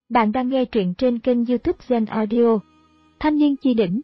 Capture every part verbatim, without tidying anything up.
Bạn đang nghe truyện trên kênh YouTube Zen Audio. Thanh niên chi đỉnh.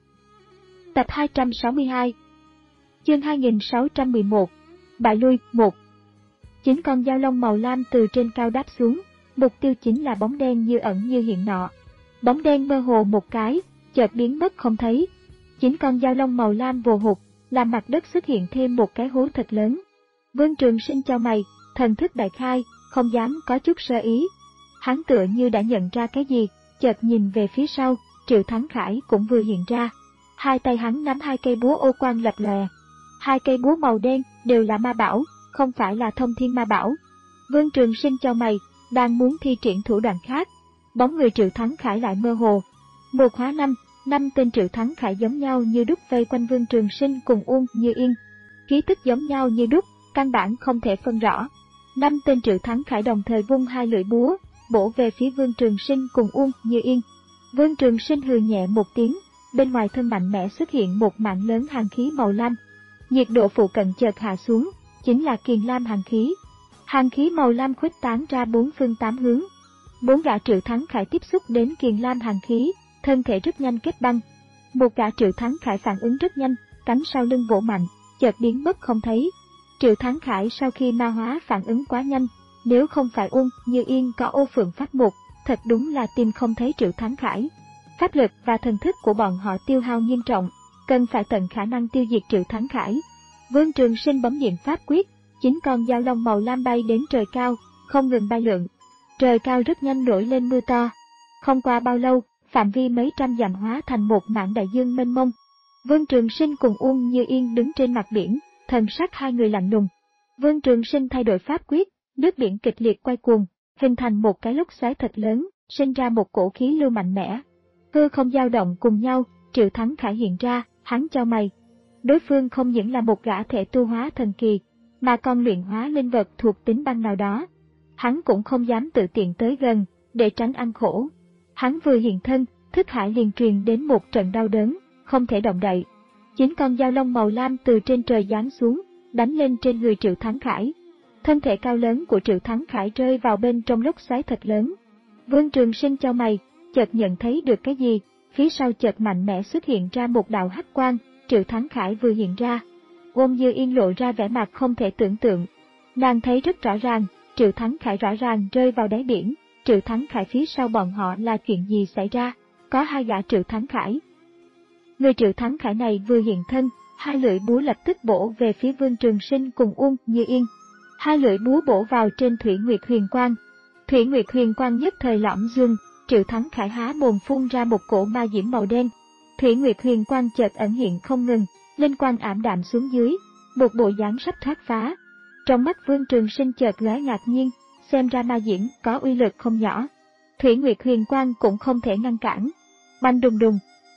Tập hai trăm sáu mươi hai. Chương hai nghìn sáu trăm mười một. Bại lui một. Chín con dao long màu lam từ trên cao đáp xuống, mục tiêu chính là bóng đen như ẩn như hiện nọ. Bóng đen mơ hồ một cái, chợt biến mất không thấy. Chín con dao long màu lam vồ hụt, làm mặt đất xuất hiện thêm một cái hố thật lớn. Vương Trường Sinh chau mày, thần thức đại khai, không dám có chút sơ ý. Hắn tựa như đã nhận ra cái gì, chợt nhìn về phía sau, Triệu Thắng Khải cũng vừa hiện ra. Hai tay hắn nắm hai cây búa ô quang lập lòe. Hai cây búa màu đen đều là ma bảo, không phải là thông thiên ma bảo. Vương Trường Sinh chau mày, đang muốn thi triển thủ đoạn khác. Bóng người Triệu Thắng Khải lại mơ hồ. Một hóa năm, năm tên Triệu Thắng Khải giống nhau như đúc vây quanh Vương Trường Sinh cùng Uông Như Yên. Khí tức giống nhau như đúc, căn bản không thể phân rõ. Năm tên Triệu Thắng Khải đồng thời vung hai lưỡi búa, bổ về phía Vương Trường Sinh cùng Uông Như Yên. Vương Trường Sinh hừ nhẹ một tiếng, bên ngoài thân mạnh mẽ xuất hiện một mảng lớn hàn khí màu lam. Nhiệt độ phụ cận chợt hạ xuống, chính là kiền lam hàn khí. Hàn khí màu lam khuếch tán ra bốn phương tám hướng. Bốn gã Triệu Thắng Khải tiếp xúc đến kiền lam hàn khí, thân thể rất nhanh kết băng. Một gã Triệu Thắng Khải phản ứng rất nhanh, cánh sau lưng vỗ mạnh, chợt biến mất không thấy. Triệu Thắng Khải sau khi ma hóa phản ứng quá nhanh, nếu không phải Uông Như Yên có ô phượng pháp mục, thật đúng là tìm không thấy Triệu Thắng Khải. Pháp lực và thần thức của bọn họ tiêu hao nghiêm trọng, cần phải tận khả năng tiêu diệt Triệu Thắng Khải. Vương Trường Sinh bấm niệm pháp quyết, chín con dao long màu lam bay đến trời cao, không ngừng bay lượn. Trời cao rất nhanh nổi lên mưa to. Không qua bao lâu, phạm vi mấy trăm dặm hóa thành một mảng đại dương mênh mông. Vương Trường Sinh cùng Uông Như Yên đứng trên mặt biển, thần sắc hai người lạnh lùng. Vương Trường Sinh thay đổi pháp quyết, nước biển kịch liệt quay cuồng, hình thành một cái lốc xoáy thật lớn, sinh ra một cổ khí lưu mạnh mẽ. Hư không dao động cùng nhau, Triệu Thắng Khải hiện ra, hắn chau mày. Đối phương không những là một gã thể tu hóa thần kỳ, mà còn luyện hóa linh vật thuộc tính băng nào đó. Hắn cũng không dám tự tiện tới gần, để tránh ăn khổ. Hắn vừa hiện thân, thức hải liền truyền đến một trận đau đớn, không thể động đậy. Chín con dao long màu lam từ trên trời giáng xuống, đánh lên trên người Triệu Thắng Khải. Thân thể cao lớn của Triệu Thắng Khải rơi vào bên trong lốc xoáy thật lớn. Vương Trường Sinh chau mày, chợt nhận thấy được cái gì, phía sau chợt mạnh mẽ xuất hiện ra một đạo hắc quang, Triệu Thắng Khải vừa hiện ra. Uông Như Yên lộ ra vẻ mặt không thể tưởng tượng. Nàng thấy rất rõ ràng, Triệu Thắng Khải rõ ràng rơi vào đáy biển, Triệu Thắng Khải phía sau bọn họ là chuyện gì xảy ra, có hai gã Triệu Thắng Khải. Người Triệu Thắng Khải này vừa hiện thân, hai lưỡi búa lập tức bổ về phía Vương Trường Sinh cùng Uông Như Yên. Hai lưỡi búa bổ vào trên Thủy Nguyệt Huyền Quang. Thủy Nguyệt Huyền Quang nhất thời lõm dương, Triệu Thắng Khải há mồm phun ra một cổ ma diễm màu đen. Thủy Nguyệt Huyền Quang chợt ẩn hiện không ngừng, linh quang ảm đạm xuống dưới, một bộ dáng sắp thoát phá. Trong mắt Vương Trường Sinh chợt lóe ngạc nhiên, xem ra ma diễm có uy lực không nhỏ. Thủy Nguyệt Huyền Quang cũng không thể ngăn cản. Bành đùng đùng.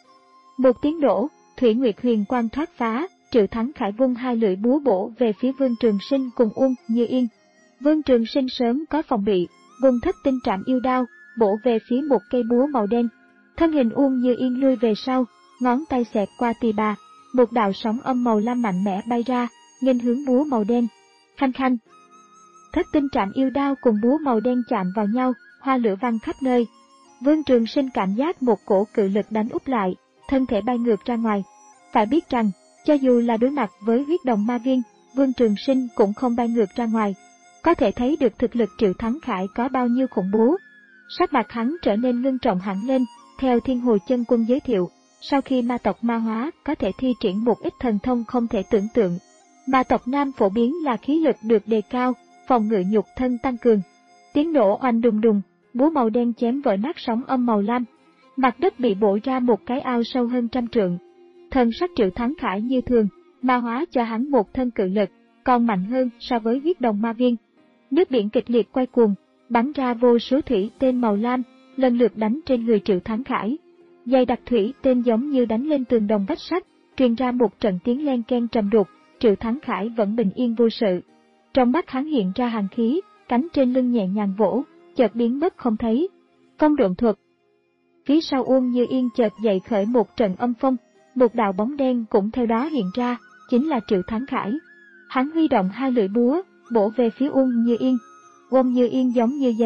Một tiếng nổ, Thủy Nguyệt Huyền Quang thoát phá. Triệu Thắng Khải vung hai lưỡi búa bổ về phía Vương Trường Sinh cùng Uông Như Yên. Vương Trường Sinh sớm có phòng bị, vùng thất tinh trảm yêu đao, bổ về phía một cây búa màu đen. Thân hình Uông Như Yên lui về sau, ngón tay xẹt qua tỳ bà, một đạo sóng âm màu lam mạnh mẽ bay ra, nghênh hướng búa màu đen. Khanh khanh. Thất tinh trảm yêu đao cùng búa màu đen chạm vào nhau, hoa lửa văng khắp nơi. Vương Trường Sinh cảm giác một cổ cự lực đánh úp lại, thân thể bay ngược ra ngoài. Phải biết rằng, cho dù là đối mặt với huyết đồng ma viên, Vương Trường Sinh cũng không bay ngược ra ngoài. Có thể thấy được thực lực Triệu Thắng Khải có bao nhiêu khủng bố. Sắc mặt hắn trở nên ngưng trọng hẳn lên, theo Thiên Hồ Chân Quân giới thiệu, sau khi ma tộc ma hóa có thể thi triển một ít thần thông không thể tưởng tượng. Ma tộc nam phổ biến là khí lực được đề cao, phòng ngự nhục thân tăng cường. Tiếng nổ oanh đùng đùng, búa màu đen chém vỡ nát sóng âm màu lam. Mặt đất bị bổ ra một cái ao sâu hơn trăm trượng. Thần sắc Triệu Thắng Khải như thường, ma hóa cho hắn một thân cự lực, còn mạnh hơn so với huyết đồng ma viên. Nước biển kịch liệt quay cuồng, bắn ra vô số thủy tên màu lam, lần lượt đánh trên người Triệu Thắng Khải. Dày đặc thủy tên giống như đánh lên tường đồng vách sắt, truyền ra một trận tiếng len ken trầm đục. Triệu Thắng Khải vẫn bình yên vô sự. Trong mắt hắn hiện ra hàn khí, cánh trên lưng nhẹ nhàng vỗ, chợt biến mất không thấy. Phong độn thuật. Phía sau Uông Như Yên chợt dậy khởi một trận âm phong. Một đạo bóng đen cũng theo đó hiện ra, chính là Triệu Thắng Khải. Hắn huy động hai lưỡi búa, bổ về phía Uông Như Yên. Uông Như Yên giống như giấy,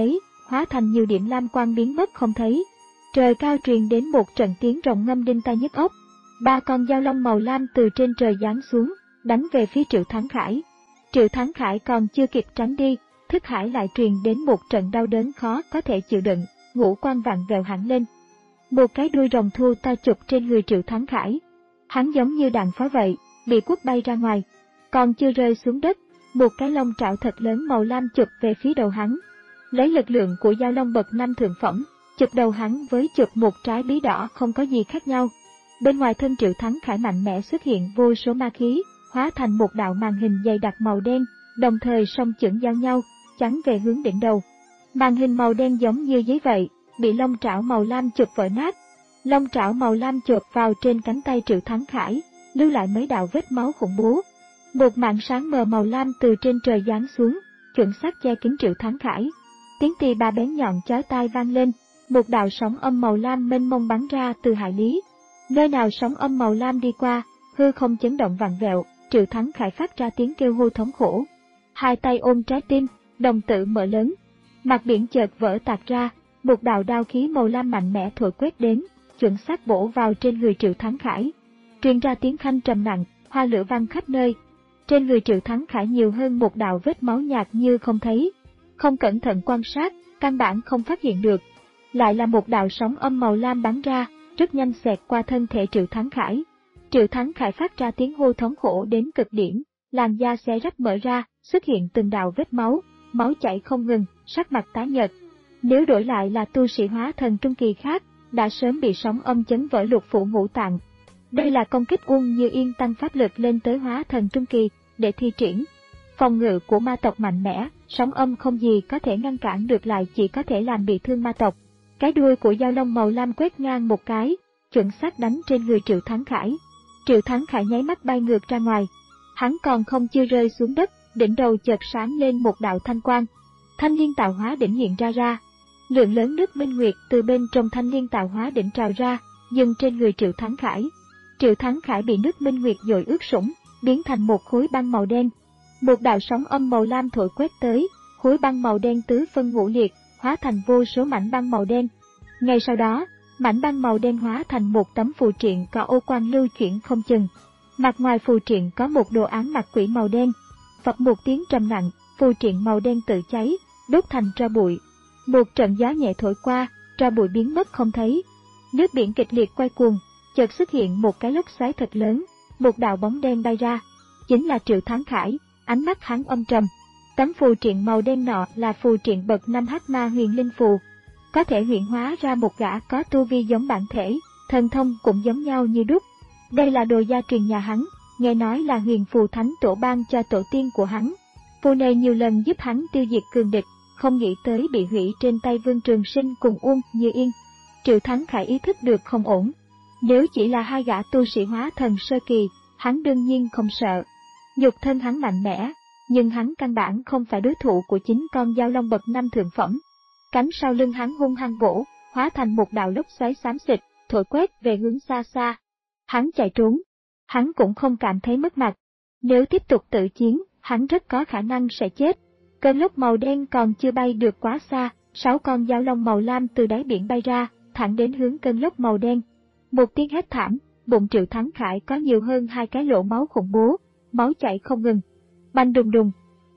hóa thành nhiều điểm lam quang biến mất không thấy. Trời cao truyền đến một trận tiếng rồng ngâm đinh tai nhức óc. Ba con dao long màu lam từ trên trời giáng xuống, đánh về phía Triệu Thắng Khải. Triệu Thắng Khải còn chưa kịp tránh đi, thức hải lại truyền đến một trận đau đớn khó có thể chịu đựng, ngũ quan vặn vẹo hẳn lên. Một cái đuôi rồng thu to chụp trên người Triệu Thắng Khải. Hắn giống như đạn pháo vậy, bị quất bay ra ngoài. Còn chưa rơi xuống đất, một cái lông trảo thật lớn màu lam chụp về phía đầu hắn. Lấy lực lượng của dao long bậc năm thượng phẩm, chụp đầu hắn với chụp một trái bí đỏ không có gì khác nhau. Bên ngoài thân Triệu Thắng Khải mạnh mẽ xuất hiện vô số ma khí, hóa thành một đạo màn hình dày đặc màu đen, đồng thời song chưởng giao nhau, chắn về hướng đỉnh đầu. Màn hình màu đen giống như giấy vậy, bị lông trảo màu lam chụp vỡ nát. Lông trảo màu lam chộp vào trên cánh tay Triệu Thắng Khải, lưu lại mấy đạo vết máu khủng bố. Một màn sáng mờ màu lam từ trên trời giáng xuống, chuẩn xác che kín Triệu Thắng Khải. Tiếng tì bà bén nhọn chói tai vang lên, một đạo sóng âm màu lam mênh mông bắn ra từ hải lý. Nơi nào sóng âm màu lam đi qua, hư không chấn động vặn vẹo, Triệu Thắng Khải phát ra tiếng kêu hô thống khổ. Hai tay ôm trái tim, đồng tử mở lớn. Mặt biển chợt vỡ tạc ra, một đạo đao khí màu lam mạnh mẽ thổi quét đến, chuẩn xác bổ vào trên người Triệu Thắng Khải. Truyền ra tiếng khanh trầm nặng, hoa lửa văng khắp nơi. Trên người Triệu Thắng Khải nhiều hơn một đạo vết máu nhạt như không thấy. Không cẩn thận quan sát, căn bản không phát hiện được. Lại là một đạo sóng âm màu lam bắn ra, rất nhanh xẹt qua thân thể Triệu Thắng Khải. Triệu Thắng Khải phát ra tiếng hô thống khổ đến cực điểm, làn da xé rách mở ra, xuất hiện từng đạo vết máu, máu chảy không ngừng, sắc mặt tái nhợt. Nếu đổi lại là tu sĩ hóa thần trung kỳ khác, đã sớm bị sóng âm chấn vỡ lục phủ ngũ tạng. Đây là công kích Uông Như Yên tăng pháp lực lên tới hóa thần trung kỳ để thi triển. Phòng ngự của ma tộc mạnh mẽ, sóng âm không gì có thể ngăn cản được, lại chỉ có thể làm bị thương ma tộc. Cái đuôi của dao long màu lam quét ngang một cái, chuẩn xác đánh trên người Triệu Thắng Khải. Triệu Thắng Khải nháy mắt bay ngược ra ngoài. Hắn còn không chưa rơi xuống đất, đỉnh đầu chợt sáng lên một đạo thanh quang. Thanh liên tạo hóa đỉnh hiện ra ra. Lượng lớn nước minh nguyệt từ bên trong thanh liên tạo hóa đỉnh trào ra, dừng trên người Triệu Thắng Khải. Triệu Thắng Khải bị nước minh nguyệt dội ướt sũng, biến thành một khối băng màu đen. Một đạo sóng âm màu lam thổi quét tới, khối băng màu đen tứ phân ngũ liệt, hóa thành vô số mảnh băng màu đen. Ngay sau đó, mảnh băng màu đen hóa thành một tấm phù triện có ô quang lưu chuyển không chừng. Mặt ngoài phù triện có một đồ án mặt quỷ màu đen. Phập một tiếng trầm nặng, phù triện màu đen tự cháy, đốt thành tro bụi. Một trận gió nhẹ thổi qua, tro bụi biến mất không thấy. Nước biển kịch liệt quay cuồng, chợt xuất hiện một cái lốc xoáy thật lớn, một đạo bóng đen bay ra. Chính là Triệu Thắng Khải, ánh mắt hắn âm trầm. Tấm phù triện màu đen nọ là phù triện bậc năm hắc ma huyền linh phù, có thể hiện hóa ra một gã có tu vi giống bản thể, thần thông cũng giống nhau như đúc. Đây là đồ gia truyền nhà hắn, nghe nói là huyền phù thánh tổ ban cho tổ tiên của hắn. Phù này nhiều lần giúp hắn tiêu diệt cường địch, không nghĩ tới bị hủy trên tay Vương Trường Sinh cùng Uông Như Yên. Triệu Thắng Khải ý thức được không ổn. Nếu chỉ là hai gã tu sĩ hóa thần sơ kỳ, hắn đương nhiên không sợ. Nhục thân hắn mạnh mẽ, nhưng hắn căn bản không phải đối thủ của chính con dao long bậc năm thượng phẩm. Cánh sau lưng hắn hung hăng vỗ, hóa thành một đạo lốc xoáy xám xịt, thổi quét về hướng xa xa. Hắn chạy trốn, hắn cũng không cảm thấy mất mặt. Nếu tiếp tục tự chiến, hắn rất có khả năng sẽ chết. Cơn lốc màu đen còn chưa bay được quá xa, sáu con dao long màu lam từ đáy biển bay ra, thẳng đến hướng cơn lốc màu đen. Một tiếng hét thảm, bụng Triệu Thắng Khải có nhiều hơn hai cái lỗ máu khủng bố, máu chảy không ngừng. Bành đùng đùng.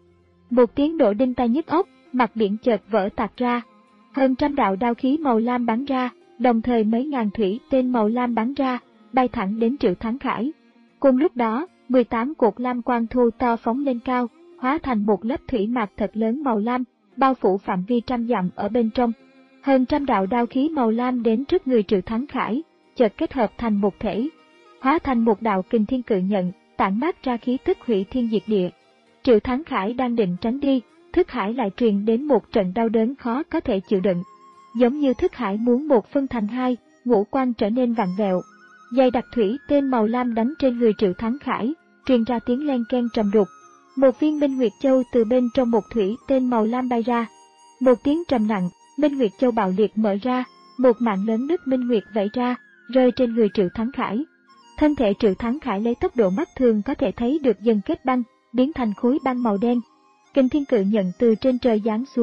Một tiếng nổ đinh tai nhức óc, mặt biển chợt vỡ tạc ra. Hơn trăm đạo đao khí màu lam bắn ra, đồng thời mấy ngàn thủy tên màu lam bắn ra, bay thẳng đến Triệu Thắng Khải. Cùng lúc đó, mười tám cột lam quang thu to phóng lên cao, hóa thành một lớp thủy mạc thật lớn màu lam, bao phủ phạm vi trăm dặm ở bên trong. Hơn trăm đạo đao khí màu lam đến trước người Triệu Thắng Khải, chợt kết hợp thành một thể, hóa thành một đạo kình thiên cự nhận, tản mát ra khí tức hủy thiên diệt địa. Triệu Thắng Khải đang định tránh đi, thức hải lại truyền đến một trận đau đớn khó có thể chịu đựng. Giống như thức hải muốn một phân thành hai, ngũ quan trở nên vặn vẹo. Dày đặc thủy tên màu lam đánh trên người Triệu Thắng Khải, truyền ra tiếng len ken trầm đục. Một viên Minh Nguyệt Châu từ bên trong một thủy tên màu lam bay ra. Một tiếng trầm nặng, Minh Nguyệt Châu bạo liệt mở ra, một mảng lớn nước Minh Nguyệt vẩy ra, rơi trên người Triệu Thắng Khải. Thân thể Triệu Thắng Khải lấy tốc độ mắt thường có thể thấy được dần kết băng, biến thành khối băng màu đen. Kình thiên cự nhận từ trên trời giáng xuống,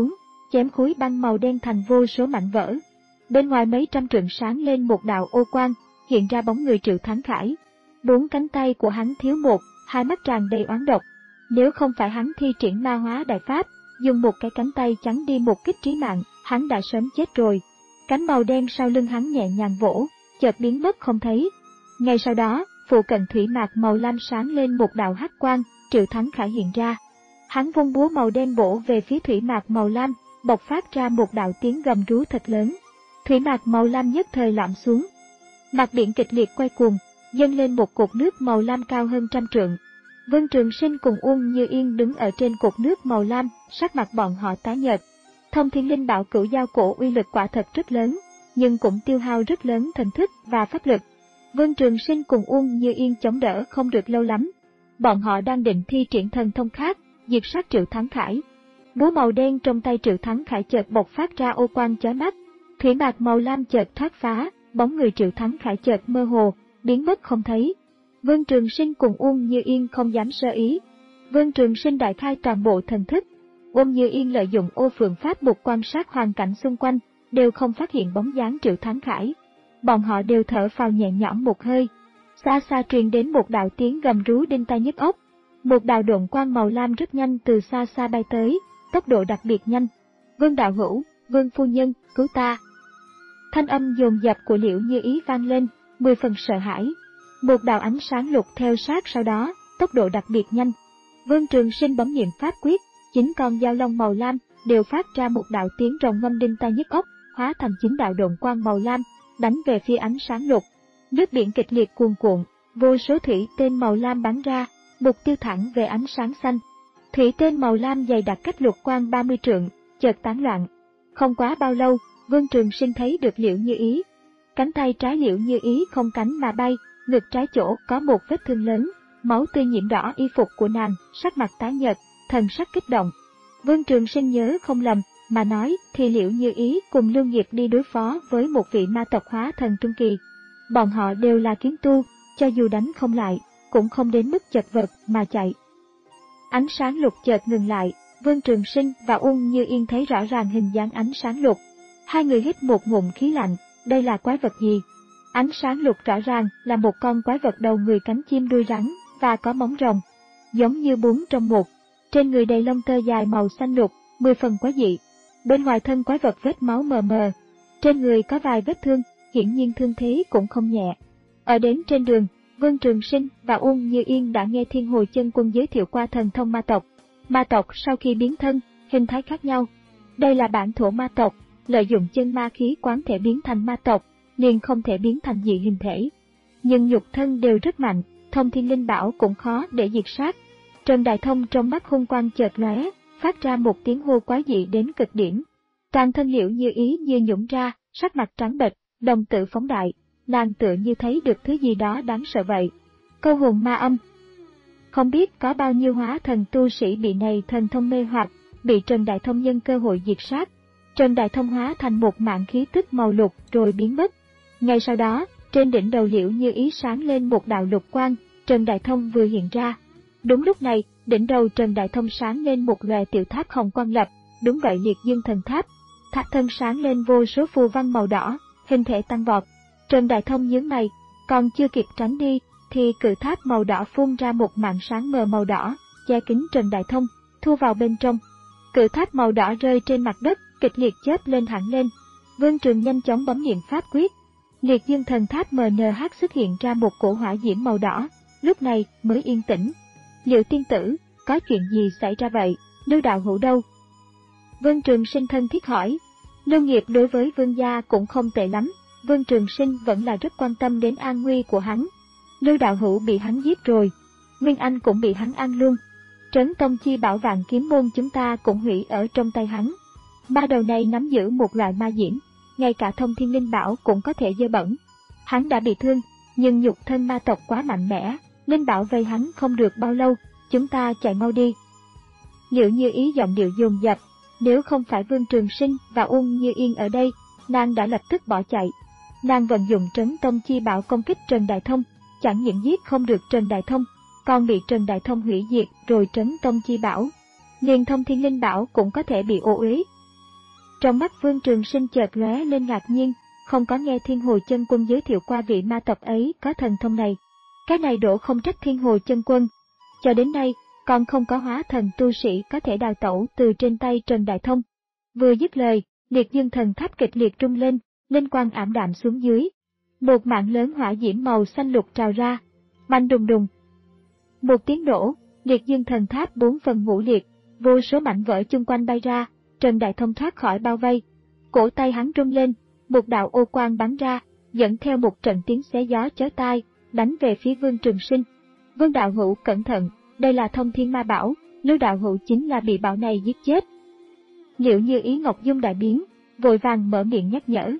chém khối băng màu đen thành vô số mảnh vỡ. Bên ngoài mấy trăm trượng sáng lên một đạo ô quang, hiện ra bóng người Triệu Thắng Khải. Bốn cánh tay của hắn thiếu một, hai mắt tràn đầy oán độc. Nếu không phải hắn thi triển ma hóa đại pháp, dùng một cái cánh tay chắn đi một kích trí mạng, hắn đã sớm chết rồi. Cánh màu đen sau lưng hắn nhẹ nhàng vỗ, chợt biến mất không thấy. Ngay sau đó, phụ cận thủy mạc màu lam sáng lên một đạo hắc quang, Triệu Thắng Khải hiện ra. Hắn vung búa màu đen bổ về phía thủy mạc màu lam, bộc phát ra một đạo tiếng gầm rú thật lớn. Thủy mạc màu lam nhất thời lõm xuống. Mặt biển kịch liệt quay cuồng, dâng lên một cột nước màu lam cao hơn trăm trượng. Vân Trường Sinh cùng Uông Như Yên đứng ở trên cột nước màu lam, sắc mặt bọn họ tái nhợt. Thông Thiên Linh Bảo Cửu Giao Cổ uy lực quả thật rất lớn, nhưng cũng tiêu hao rất lớn thần thức và pháp lực. Vân Trường Sinh cùng Uông Như Yên chống đỡ không được lâu lắm. Bọn họ đang định thi triển thần thông khác, diệt sát Triệu Thắng Khải. Búa màu đen trong tay Triệu Thắng Khải chợt bộc phát ra ô quang chói mắt. Thủy mạc màu lam chợt thoát phá, bóng người Triệu Thắng Khải chợt mơ hồ, biến mất không thấy. Vân Trường Sinh cùng Uông Như Yên không dám sơ ý. Vân Trường Sinh đại khai toàn bộ thần thức. Uông Như Yên lợi dụng ô phượng pháp mục quan sát hoàn cảnh xung quanh, đều không phát hiện bóng dáng Triệu Thắng Khải. Bọn họ đều thở phào nhẹ nhõm một hơi. Xa xa truyền đến một đạo tiếng gầm rú đinh tai nhức óc. Một đạo độn quang màu lam rất nhanh từ xa xa bay tới, tốc độ đặc biệt nhanh. Vương đạo hữu, Vương phu nhân, cứu ta. Thanh âm dồn dập của Liễu Như Ý vang lên, mười phần sợ hãi. Một đạo ánh sáng lục theo sát sau đó, tốc độ đặc biệt nhanh. Vương Trường Sinh bấm niệm pháp quyết, chín con dao long màu lam đều phát ra một đạo tiếng rồng ngâm đinh tai nhức óc, hóa thành chín đạo độn quang màu lam, đánh về phía ánh sáng lục. Nước biển kịch liệt cuồn cuộn, vô số thủy tên màu lam bắn ra, mục tiêu thẳng về ánh sáng xanh. Thủy tên màu lam dày đặc cách lục quang ba mươi trượng, chợt tán loạn. Không quá bao lâu, Vương Trường Sinh thấy được Liễu Như Ý. Cánh tay trái Liễu Như Ý không cánh mà bay, ngực trái chỗ có một vết thương lớn, máu tươi nhiễm đỏ y phục của nàng, sắc mặt tái nhợt, thần sắc kích động. Vương Trường Sinh nhớ không lầm, mà nói thì Liễu Như Ý cùng Lưu Nghiệp đi đối phó với một vị ma tộc hóa thần trung kỳ. Bọn họ đều là kiếm tu, cho dù đánh không lại, cũng không đến mức chật vật mà chạy. Ánh sáng lục chợt ngừng lại, Vương Trường Sinh và Uông Như Yên thấy rõ ràng hình dáng ánh sáng lục. Hai người hít một ngụm khí lạnh, đây là quái vật gì? Ánh sáng lục rõ ràng là một con quái vật đầu người cánh chim đuôi rắn và có móng rồng, giống như bốn trong một. Trên người đầy lông tơ dài màu xanh lục, mười phần quái dị. Bên ngoài thân quái vật vết máu mờ mờ, trên người có vài vết thương, hiển nhiên thương thế cũng không nhẹ. Ở đến trên đường, Vương Trường Sinh và Uông Như Yên đã nghe Thiên Hồi Chân Quân giới thiệu qua thần thông ma tộc. Ma tộc sau khi biến thân, hình thái khác nhau. Đây là bản thổ ma tộc, lợi dụng chân ma khí quán thể biến thành ma tộc, liền không thể biến thành dị hình thể. Nhưng nhục thân đều rất mạnh, Thông Thiên Linh Bảo cũng khó để diệt sát. Trần Đại Thông trong mắt hung quang chợt lóe, phát ra một tiếng hô quái dị đến cực điểm. Toàn thân Liễu Như Ý như nhũn ra, sắc mặt trắng bệch, đồng tử phóng đại, nàng tựa như thấy được thứ gì đó đáng sợ vậy. Câu hồn ma âm. Không biết có bao nhiêu hóa thần tu sĩ bị này thần thông mê hoặc, bị Trần Đại Thông nhân cơ hội diệt sát. Trần Đại Thông hóa thành một mảng khí tức màu lục rồi biến mất. Ngay sau đó, trên đỉnh đầu Liễu Như Ý sáng lên một đạo lục quang, Trần Đại Thông vừa hiện ra. Đúng lúc này, đỉnh đầu Trần Đại Thông sáng lên một loè tiểu tháp hồng quang lập, đúng vậy liệt dương thần tháp. Tháp thân sáng lên vô số phù văn màu đỏ, hình thể tăng vọt. Trần Đại Thông nhướng mày, còn chưa kịp tránh đi, thì cự tháp màu đỏ phun ra một màn sáng mờ màu đỏ, che kín Trần Đại Thông, thu vào bên trong. Cự tháp màu đỏ rơi trên mặt đất, kịch liệt chớp lên hẳn lên. Vương Trường nhanh chóng bấm niệm pháp quyết. Liệt dương thần tháp em en hát xuất hiện ra một cổ hỏa diễm màu đỏ, lúc này mới yên tĩnh. Liệu tiên tử, có chuyện gì xảy ra vậy, Lưu đạo hữu đâu? Vương Trường Sinh thân thiết hỏi. Lưu Nghiệp đối với Vương gia cũng không tệ lắm, Vương Trường Sinh vẫn là rất quan tâm đến an nguy của hắn. Lưu đạo hữu bị hắn giết rồi, Nguyên Anh cũng bị hắn ăn luôn. Trấn Tông Chi Bảo Vạn Kiếm Môn chúng ta cũng hủy ở trong tay hắn. Ba đầu này nắm giữ một loại ma diễm, ngay cả Thông Thiên Linh Bảo cũng có thể dơ bẩn. Hắn đã bị thương, nhưng nhục thân ma tộc quá mạnh mẽ, Linh Bảo vây hắn không được bao lâu, chúng ta chạy mau đi. Liễu Như Ý giọng điệu dồn dập, nếu không phải Vương Trường Sinh và Uông Như Yên ở đây, nàng đã lập tức bỏ chạy. Nàng vận dụng Trấn Tông Chi Bảo công kích Trần Đại Thông, chẳng những giết không được Trần Đại Thông, còn bị Trần Đại Thông hủy diệt rồi Trấn Tông Chi Bảo. Liền Thông Thiên Linh Bảo cũng có thể bị ô uế. Trong mắt Vương Trường Sinh chợt lóe lên ngạc nhiên, không có nghe Thiên Hồ Chân Quân giới thiệu qua vị ma tộc ấy có thần thông này. Cái này đổ không trách Thiên Hồ Chân Quân. Cho đến nay, còn không có hóa thần tu sĩ có thể đào tẩu từ trên tay Trần Đại Thông. Vừa dứt lời, liệt dương thần tháp kịch liệt rung lên, linh quang ảm đạm xuống dưới. Một mạng lớn hỏa diễm màu xanh lục trào ra, mạnh đùng đùng. Một tiếng nổ, liệt dương thần tháp bốn phần ngũ liệt, vô số mảnh vỡ chung quanh bay ra, Trần Đại Thông thoát khỏi bao vây. Cổ tay hắn rung lên, một đạo ô quang bắn ra, dẫn theo một trận tiếng xé gió chói tai, đánh về phía Vương Trường Sinh. Vương đạo hữu cẩn thận, đây là thông thiên ma bảo, Lưu đạo hữu chính là bị bảo này giết chết. Liệu Như Ý Ngọc Dung đại biến, vội vàng mở miệng nhắc nhở.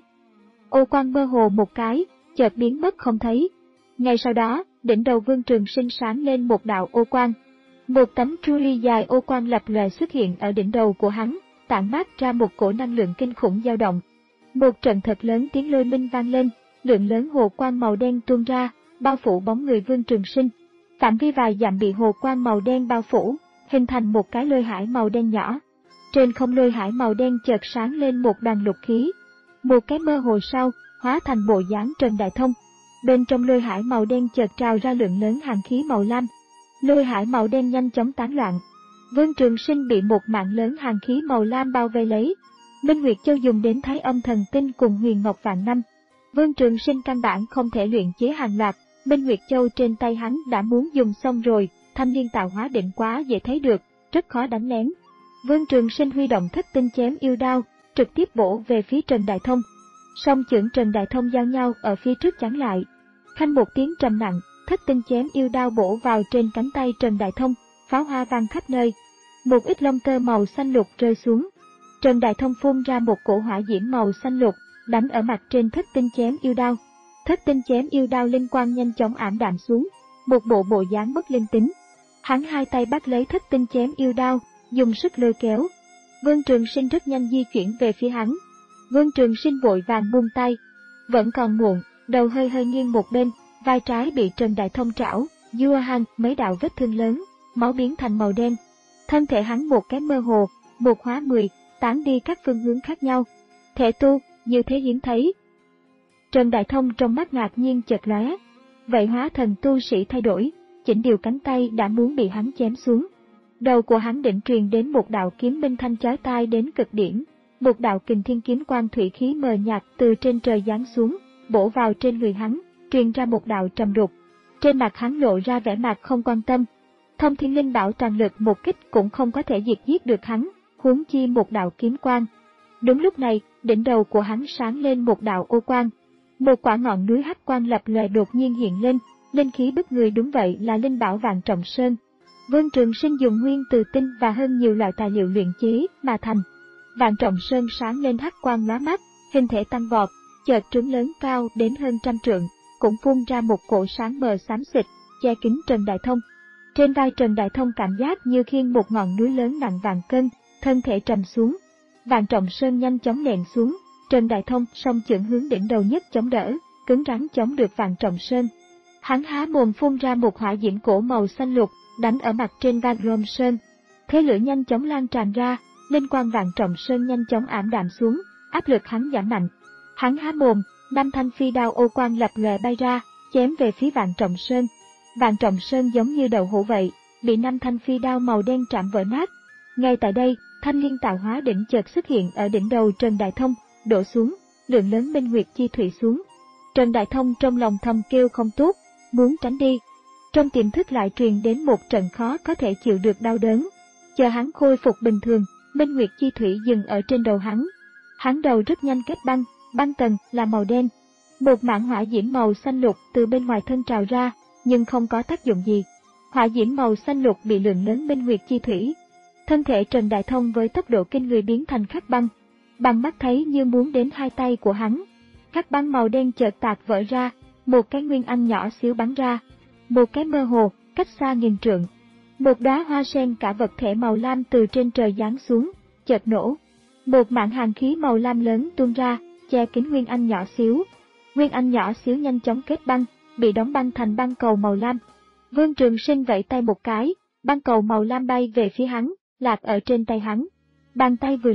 Ô quang mơ hồ một cái, chợt biến mất không thấy. Ngay sau đó, đỉnh đầu Vương Trường Sinh sáng lên một đạo ô quang. Một tấm tru ly dài ô quang lập lòe xuất hiện ở đỉnh đầu của hắn, tản mát ra một cổ năng lượng kinh khủng dao động. Một trận thật lớn tiếng lôi minh vang lên, lượng lớn hồ quang màu đen tuôn ra, bao phủ bóng người Vương Trường Sinh. Phạm vi vài dặm bị hồ quang màu đen bao phủ, hình thành một cái lôi hải màu đen nhỏ. Trên không lôi hải màu đen chợt sáng lên một đoàn lục khí. Một cái mơ hồ sau, hóa thành bộ dáng Trần Đại Thông. Bên trong lôi hải màu đen chợt trào ra lượng lớn hàn khí màu lam. Lôi hải màu đen nhanh chóng tán loạn. Vương Trường Sinh bị một mạng lớn hàn khí màu lam bao vây lấy. Minh Nguyệt Châu dùng đến Thái Âm Thần Tinh cùng Huyền Ngọc Vạn Năm. Vương Trường Sinh căn bản không thể luyện chế hàng loạt, Minh Nguyệt Châu trên tay hắn đã muốn dùng xong rồi, thanh liên tạo hóa định quá dễ thấy được, rất khó đánh lén. Vương Trường Sinh huy động thất tinh chém yêu đao, trực tiếp bổ về phía Trần Đại Thông. Song chưởng Trần Đại Thông giao nhau ở phía trước chắn lại. Khanh một tiếng trầm nặng, thất tinh chém yêu đao bổ vào trên cánh tay Trần Đại Thông, pháo hoa vang khắp nơi. Một ít lông tơ màu xanh lục rơi xuống. Trần Đại Thông phun ra một cổ hỏa diễm màu xanh lục, đánh ở mặt trên thất tinh chém yêu đao. Thất tinh chém yêu đao linh quang nhanh chóng ảm đạm xuống, một bộ bộ dáng mất linh tính. Hắn hai tay bắt lấy thất tinh chém yêu đao, dùng sức lôi kéo. Vương Trường Sinh rất nhanh di chuyển về phía hắn. Vương Trường Sinh vội vàng buông tay. Vẫn còn muộn, đầu hơi hơi nghiêng một bên, vai trái bị Trần Đại Thông trảo, dua han mấy đạo vết thương lớn, máu biến thành màu đen. Thân thể hắn một cái mơ hồ, một hóa mười, tán đi các phương hướng khác nhau. Thể tu, như thế hiếm thấy. Trần Đại Thông trong mắt ngạc nhiên chợt lóe. Vậy hóa thần tu sĩ thay đổi, chỉnh điều cánh tay đã muốn bị hắn chém xuống. Đầu của hắn định truyền đến một đạo kiếm minh thanh chói tai đến cực điểm. Một đạo kình thiên kiếm quang thủy khí mờ nhạt từ trên trời giáng xuống, bổ vào trên người hắn, truyền ra một đạo trầm đục. Trên mặt hắn lộ ra vẻ mặt không quan tâm. Thông thiên linh bảo toàn lực một kích cũng không có thể diệt giết được hắn, huống chi một đạo kiếm quang. Đúng lúc này, đỉnh đầu của hắn sáng lên một đạo ô quang. Một quả ngọn núi hắc quang lập lòe đột nhiên hiện lên, linh khí bức người, đúng vậy là linh bảo Vạn Trọng Sơn. Vương Trường Sinh dùng nguyên từ tinh và hơn nhiều loại tài liệu luyện chế mà thành. Vạn Trọng Sơn sáng lên hắc quang lóa mắt, hình thể tăng vọt, chợt trứng lớn cao đến hơn trăm trượng, cũng phun ra một cổ sáng mờ xám xịt, che kín Trần Đại Thông. Trên vai Trần Đại Thông cảm giác như khiêng một ngọn núi lớn nặng vạn cân, thân thể trầm xuống. Vạn Trọng Sơn nhanh chóng nện xuống, Trần Đại Thông song chưởng hướng đỉnh đầu nhất chống đỡ, cứng rắn chống được Vạn Trọng Sơn. Hắn há mồm phun ra một hỏa diễm cổ màu xanh lục, đánh ở mặt trên Vạn Rôm Sơn. Thế lửa nhanh chóng lan tràn ra, linh quang Vạn Trọng Sơn nhanh chóng ảm đạm xuống, áp lực hắn giảm mạnh. Hắn há mồm, năm thanh phi đao ô quang lập lòe bay ra, chém về phía Vạn Trọng Sơn. Vạn Trọng Sơn giống như đậu hũ vậy, bị năm thanh phi đao màu đen chạm vỡ nát. Ngay tại đây, thanh liên tạo hóa đỉnh chợt xuất hiện ở đỉnh đầu Trần Đại Thông, đổ xuống, lượng lớn minh nguyệt chi thủy xuống. Trần Đại Thông trong lòng thầm kêu không tốt, muốn tránh đi. Trong tiềm thức lại truyền đến một trận khó có thể chịu được đau đớn. Chờ hắn khôi phục bình thường, minh nguyệt chi thủy dừng ở trên đầu hắn. Hắn đầu rất nhanh kết băng, băng tầng là màu đen. Một mảng hỏa diễm màu xanh lục từ bên ngoài thân trào ra, nhưng không có tác dụng gì. Hỏa diễm màu xanh lục bị lượng lớn minh nguyệt chi thủy. Thân thể Trần Đại Thông với tốc độ kinh người biến thành khắc băng. Bằng mắt thấy như muốn đến hai tay của hắn. Khắc băng màu đen chợt tạc vỡ ra, một cái nguyên anh nhỏ xíu bắn ra. Một cái mơ hồ, cách xa nghìn trượng. Một đóa hoa sen cả vật thể màu lam từ trên trời giáng xuống, chợt nổ. Một mảng hàn khí màu lam lớn tuôn ra, che kín nguyên anh nhỏ xíu. Nguyên anh nhỏ xíu nhanh chóng kết băng, bị đóng băng thành băng cầu màu lam. Vương Trường Sinh vẫy tay một cái, băng cầu màu lam bay về phía hắn, lạc ở trên tay hắn. Bàn tay vừa lật,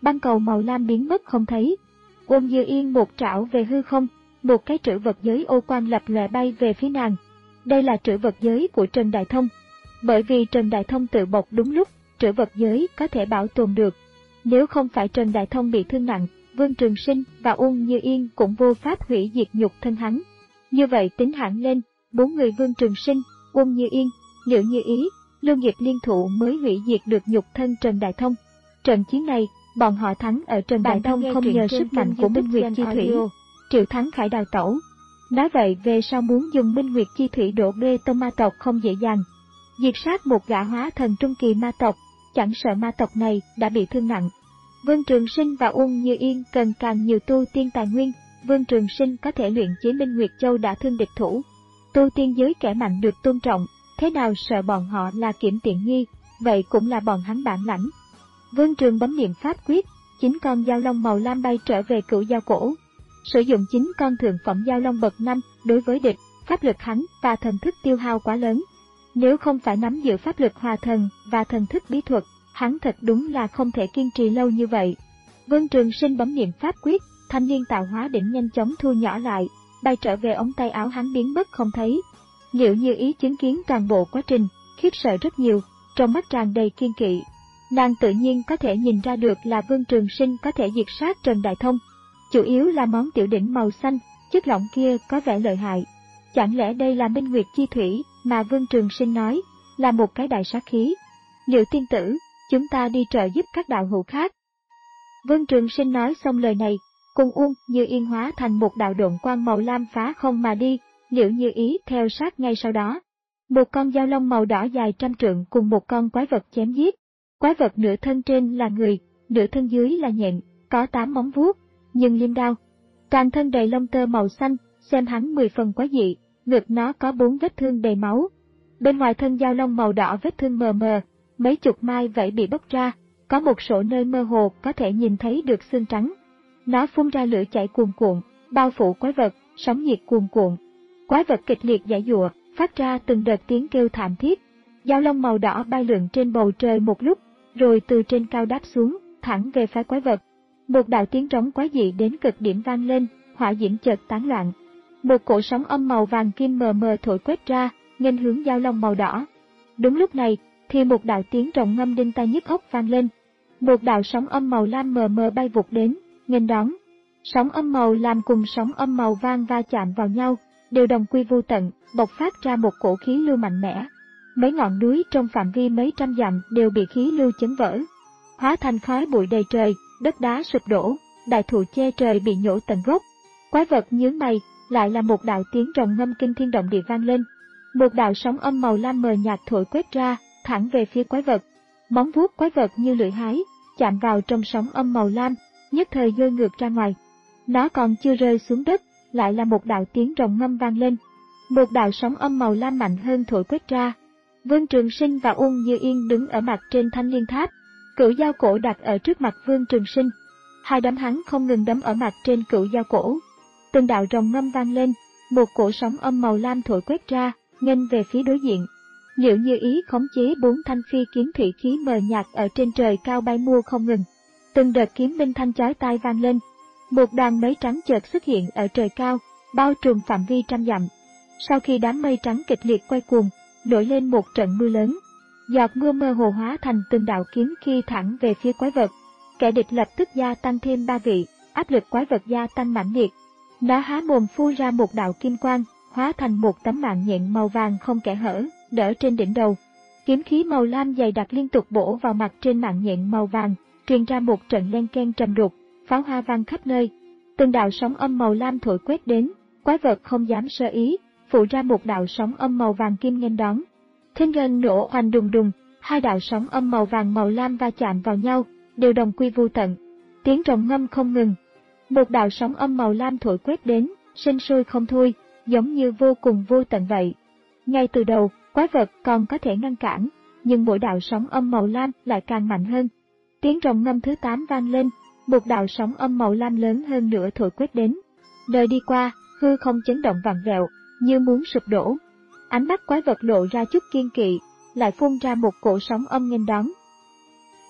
băng cầu màu lam biến mất không thấy. Uông Như Yên một trảo về hư không, một cái trữ vật giới ô quang lập lòe bay về phía nàng. Đây là trữ vật giới của Trần Đại Thông. Bởi vì Trần Đại Thông tự bộc đúng lúc, trữ vật giới có thể bảo tồn được. Nếu không phải Trần Đại Thông bị thương nặng, Vương Trường Sinh và Uông Như Yên cũng vô pháp hủy diệt nhục thân hắn. Như vậy tính hẳn lên, bốn người Vương Trường Sinh, Uông Như Yên, Liễu Như Ý, Lưu Nghiệp liên thủ mới hủy diệt được nhục thân Trần Đại Thông. Trận chiến này, bọn họ thắng ở Trần Đại Thông không nhờ sức mạnh của Minh Nguyệt Chi Thủy. Triệu Thắng Khải đào tẩu. Nói vậy về sau muốn dùng Minh Nguyệt Chi Thủy đổ bê tông ma tộc không dễ dàng. Diệt sát một gã hóa thần trung kỳ ma tộc, chẳng sợ ma tộc này đã bị thương nặng. Vương Trường Sinh và Uông Như Yên cần càng nhiều tu tiên tài nguyên. Vương Trường Sinh có thể luyện chế Minh Nguyệt Châu đã thương địch thủ. Tu tiên giới kẻ mạnh được tôn trọng, thế nào sợ bọn họ là kiểm tiện nghi, vậy cũng là bọn hắn bản lãnh. Vương Trường bấm niệm pháp quyết, chín con dao long màu lam bay trở về Cửu Dao Cổ. Sử dụng chín con thượng phẩm dao long bậc năm đối với địch, pháp lực hắn và thần thức tiêu hao quá lớn. Nếu không phải nắm giữ pháp lực hòa thần và thần thức bí thuật, hắn thật đúng là không thể kiên trì lâu như vậy. Vương Trường Sinh bấm niệm pháp quyết, thanh niên tạo hóa đỉnh nhanh chóng thu nhỏ lại, bay trở về ống tay áo hắn biến mất không thấy. Liễu Như Ý chứng kiến toàn bộ quá trình, khiếp sợ rất nhiều, trong mắt tràn đầy kiên kỵ. Nàng tự nhiên có thể nhìn ra được là Vương Trường Sinh có thể diệt sát Trần Đại Thông. Chủ yếu là món tiểu đỉnh màu xanh, chất lỏng kia có vẻ lợi hại. Chẳng lẽ đây là Minh Nguyệt Chi Thủy mà Vương Trường Sinh nói, là một cái đại sát khí? Liễu tiên tử, chúng ta đi trợ giúp các đạo hữu khác. Vương Trường Sinh nói xong lời này, cùng Uông Như Yên hóa thành một đạo độn quang màu lam phá không mà đi, Liễu Như Ý theo sát ngay sau đó. Một con dao long màu đỏ dài trăm trượng cùng một con quái vật chém giết. Quái vật nửa thân trên là người, nửa thân dưới là nhện, có tám móng vuốt, nhưng liêm đao. Toàn thân đầy lông tơ màu xanh, xem hắn mười phần quái dị, ngực nó có bốn vết thương đầy máu. Bên ngoài thân dao long màu đỏ vết thương mờ mờ, mấy chục mai vảy bị bóc ra, có một số nơi mơ hồ có thể nhìn thấy được xương trắng. Nó phun ra lửa chảy cuồn cuộn, bao phủ quái vật, sóng nhiệt cuồn cuộn. Quái vật kịch liệt giãy giụa, phát ra từng đợt tiếng kêu thảm thiết. Dao long màu đỏ bay lượn trên bầu trời một lúc, rồi từ trên cao đáp xuống, thẳng về phía quái vật. Một đạo tiếng trống quái dị đến cực điểm vang lên, hỏa diễm chợt tán loạn. Một cổ sóng âm màu vàng kim mờ mờ thổi quét ra, nghênh hướng dao long màu đỏ. Đúng lúc này, thì một đạo tiếng rồng ngâm đinh tai nhức óc vang lên. Một đạo sóng âm màu lam mờ mờ bay vụt đến, nghênh đón. Sóng âm màu lam cùng sóng âm màu vàng va chạm vào nhau, đều đồng quy vô tận, bộc phát ra một cổ khí lưu mạnh mẽ. Mấy ngọn núi trong phạm vi mấy trăm dặm đều bị khí lưu chấn vỡ, hóa thành khói bụi đầy trời, đất đá sụp đổ, đại thụ che trời bị nhổ tận gốc. Quái vật nhướng mày, lại là một đạo tiếng rồng ngâm kinh thiên động địa vang lên. Một đạo sóng âm màu lam mờ nhạt thổi quét ra, thẳng về phía quái vật. Móng vuốt quái vật như lưỡi hái, chạm vào trong sóng âm màu lam, nhất thời dôi ngược ra ngoài. Nó còn chưa rơi xuống đất, lại là một đạo tiếng rồng ngâm vang lên. Một đạo sóng âm màu lam mạnh hơn thổi quét ra. Vương Trường Sinh và Uông Như Yên đứng ở mặt trên thanh liên tháp, Cửu Dao Cổ đặt ở trước mặt Vương Trường Sinh. Hai đấm hắn không ngừng đấm ở mặt trên Cửu Dao Cổ. Từng đạo rồng ngâm vang lên, một cổ sóng âm màu lam thổi quét ra, nghênh về phía đối diện. Liễu Như Ý khống chế bốn thanh phi kiếm thủy khí mờ nhạt ở trên trời cao bay mua không ngừng. Từng đợt kiếm minh thanh chói tai vang lên. Một đoàn mây trắng chợt xuất hiện ở trời cao, bao trùm phạm vi trăm dặm. Sau khi đám mây trắng kịch liệt quay cuồng, nổi lên một trận mưa lớn. Giọt mưa mơ hồ hóa thành từng đạo kiếm khi thẳng về phía quái vật. Kẻ địch lập tức gia tăng thêm ba vị, áp lực quái vật gia tăng mãnh liệt. Nó há mồm phun ra một đạo kim quang, hóa thành một tấm mạng nhện màu vàng không kẽ hở, đỡ trên đỉnh đầu. Kiếm khí màu lam dày đặc liên tục bổ vào mặt trên mạng nhện màu vàng, truyền ra một trận len ken trầm đục, pháo hoa vang khắp nơi. Từng đạo sóng âm màu lam thổi quét đến, quái vật không dám sơ ý, phụ ra một đạo sóng âm màu vàng kim nghênh đón. Thiên ngân nổ oanh đùng đùng, hai đạo sóng âm màu vàng màu lam va chạm vào nhau, đều đồng quy vô tận. Tiếng rồng ngâm không ngừng. Một đạo sóng âm màu lam thổi quét đến, sinh sôi không thôi, giống như vô cùng vô tận vậy. Ngay từ đầu, quái vật còn có thể ngăn cản, nhưng mỗi đạo sóng âm màu lam lại càng mạnh hơn. Tiếng rồng ngâm thứ tám vang lên, một đạo sóng âm màu lam lớn hơn nữa thổi quét đến. Đời đi qua, hư không chấn động vặn vẹo, như muốn sụp đổ. Ánh mắt quái vật lộ ra chút kiên kỵ, lại phun ra một cổ sóng âm nghênh đón.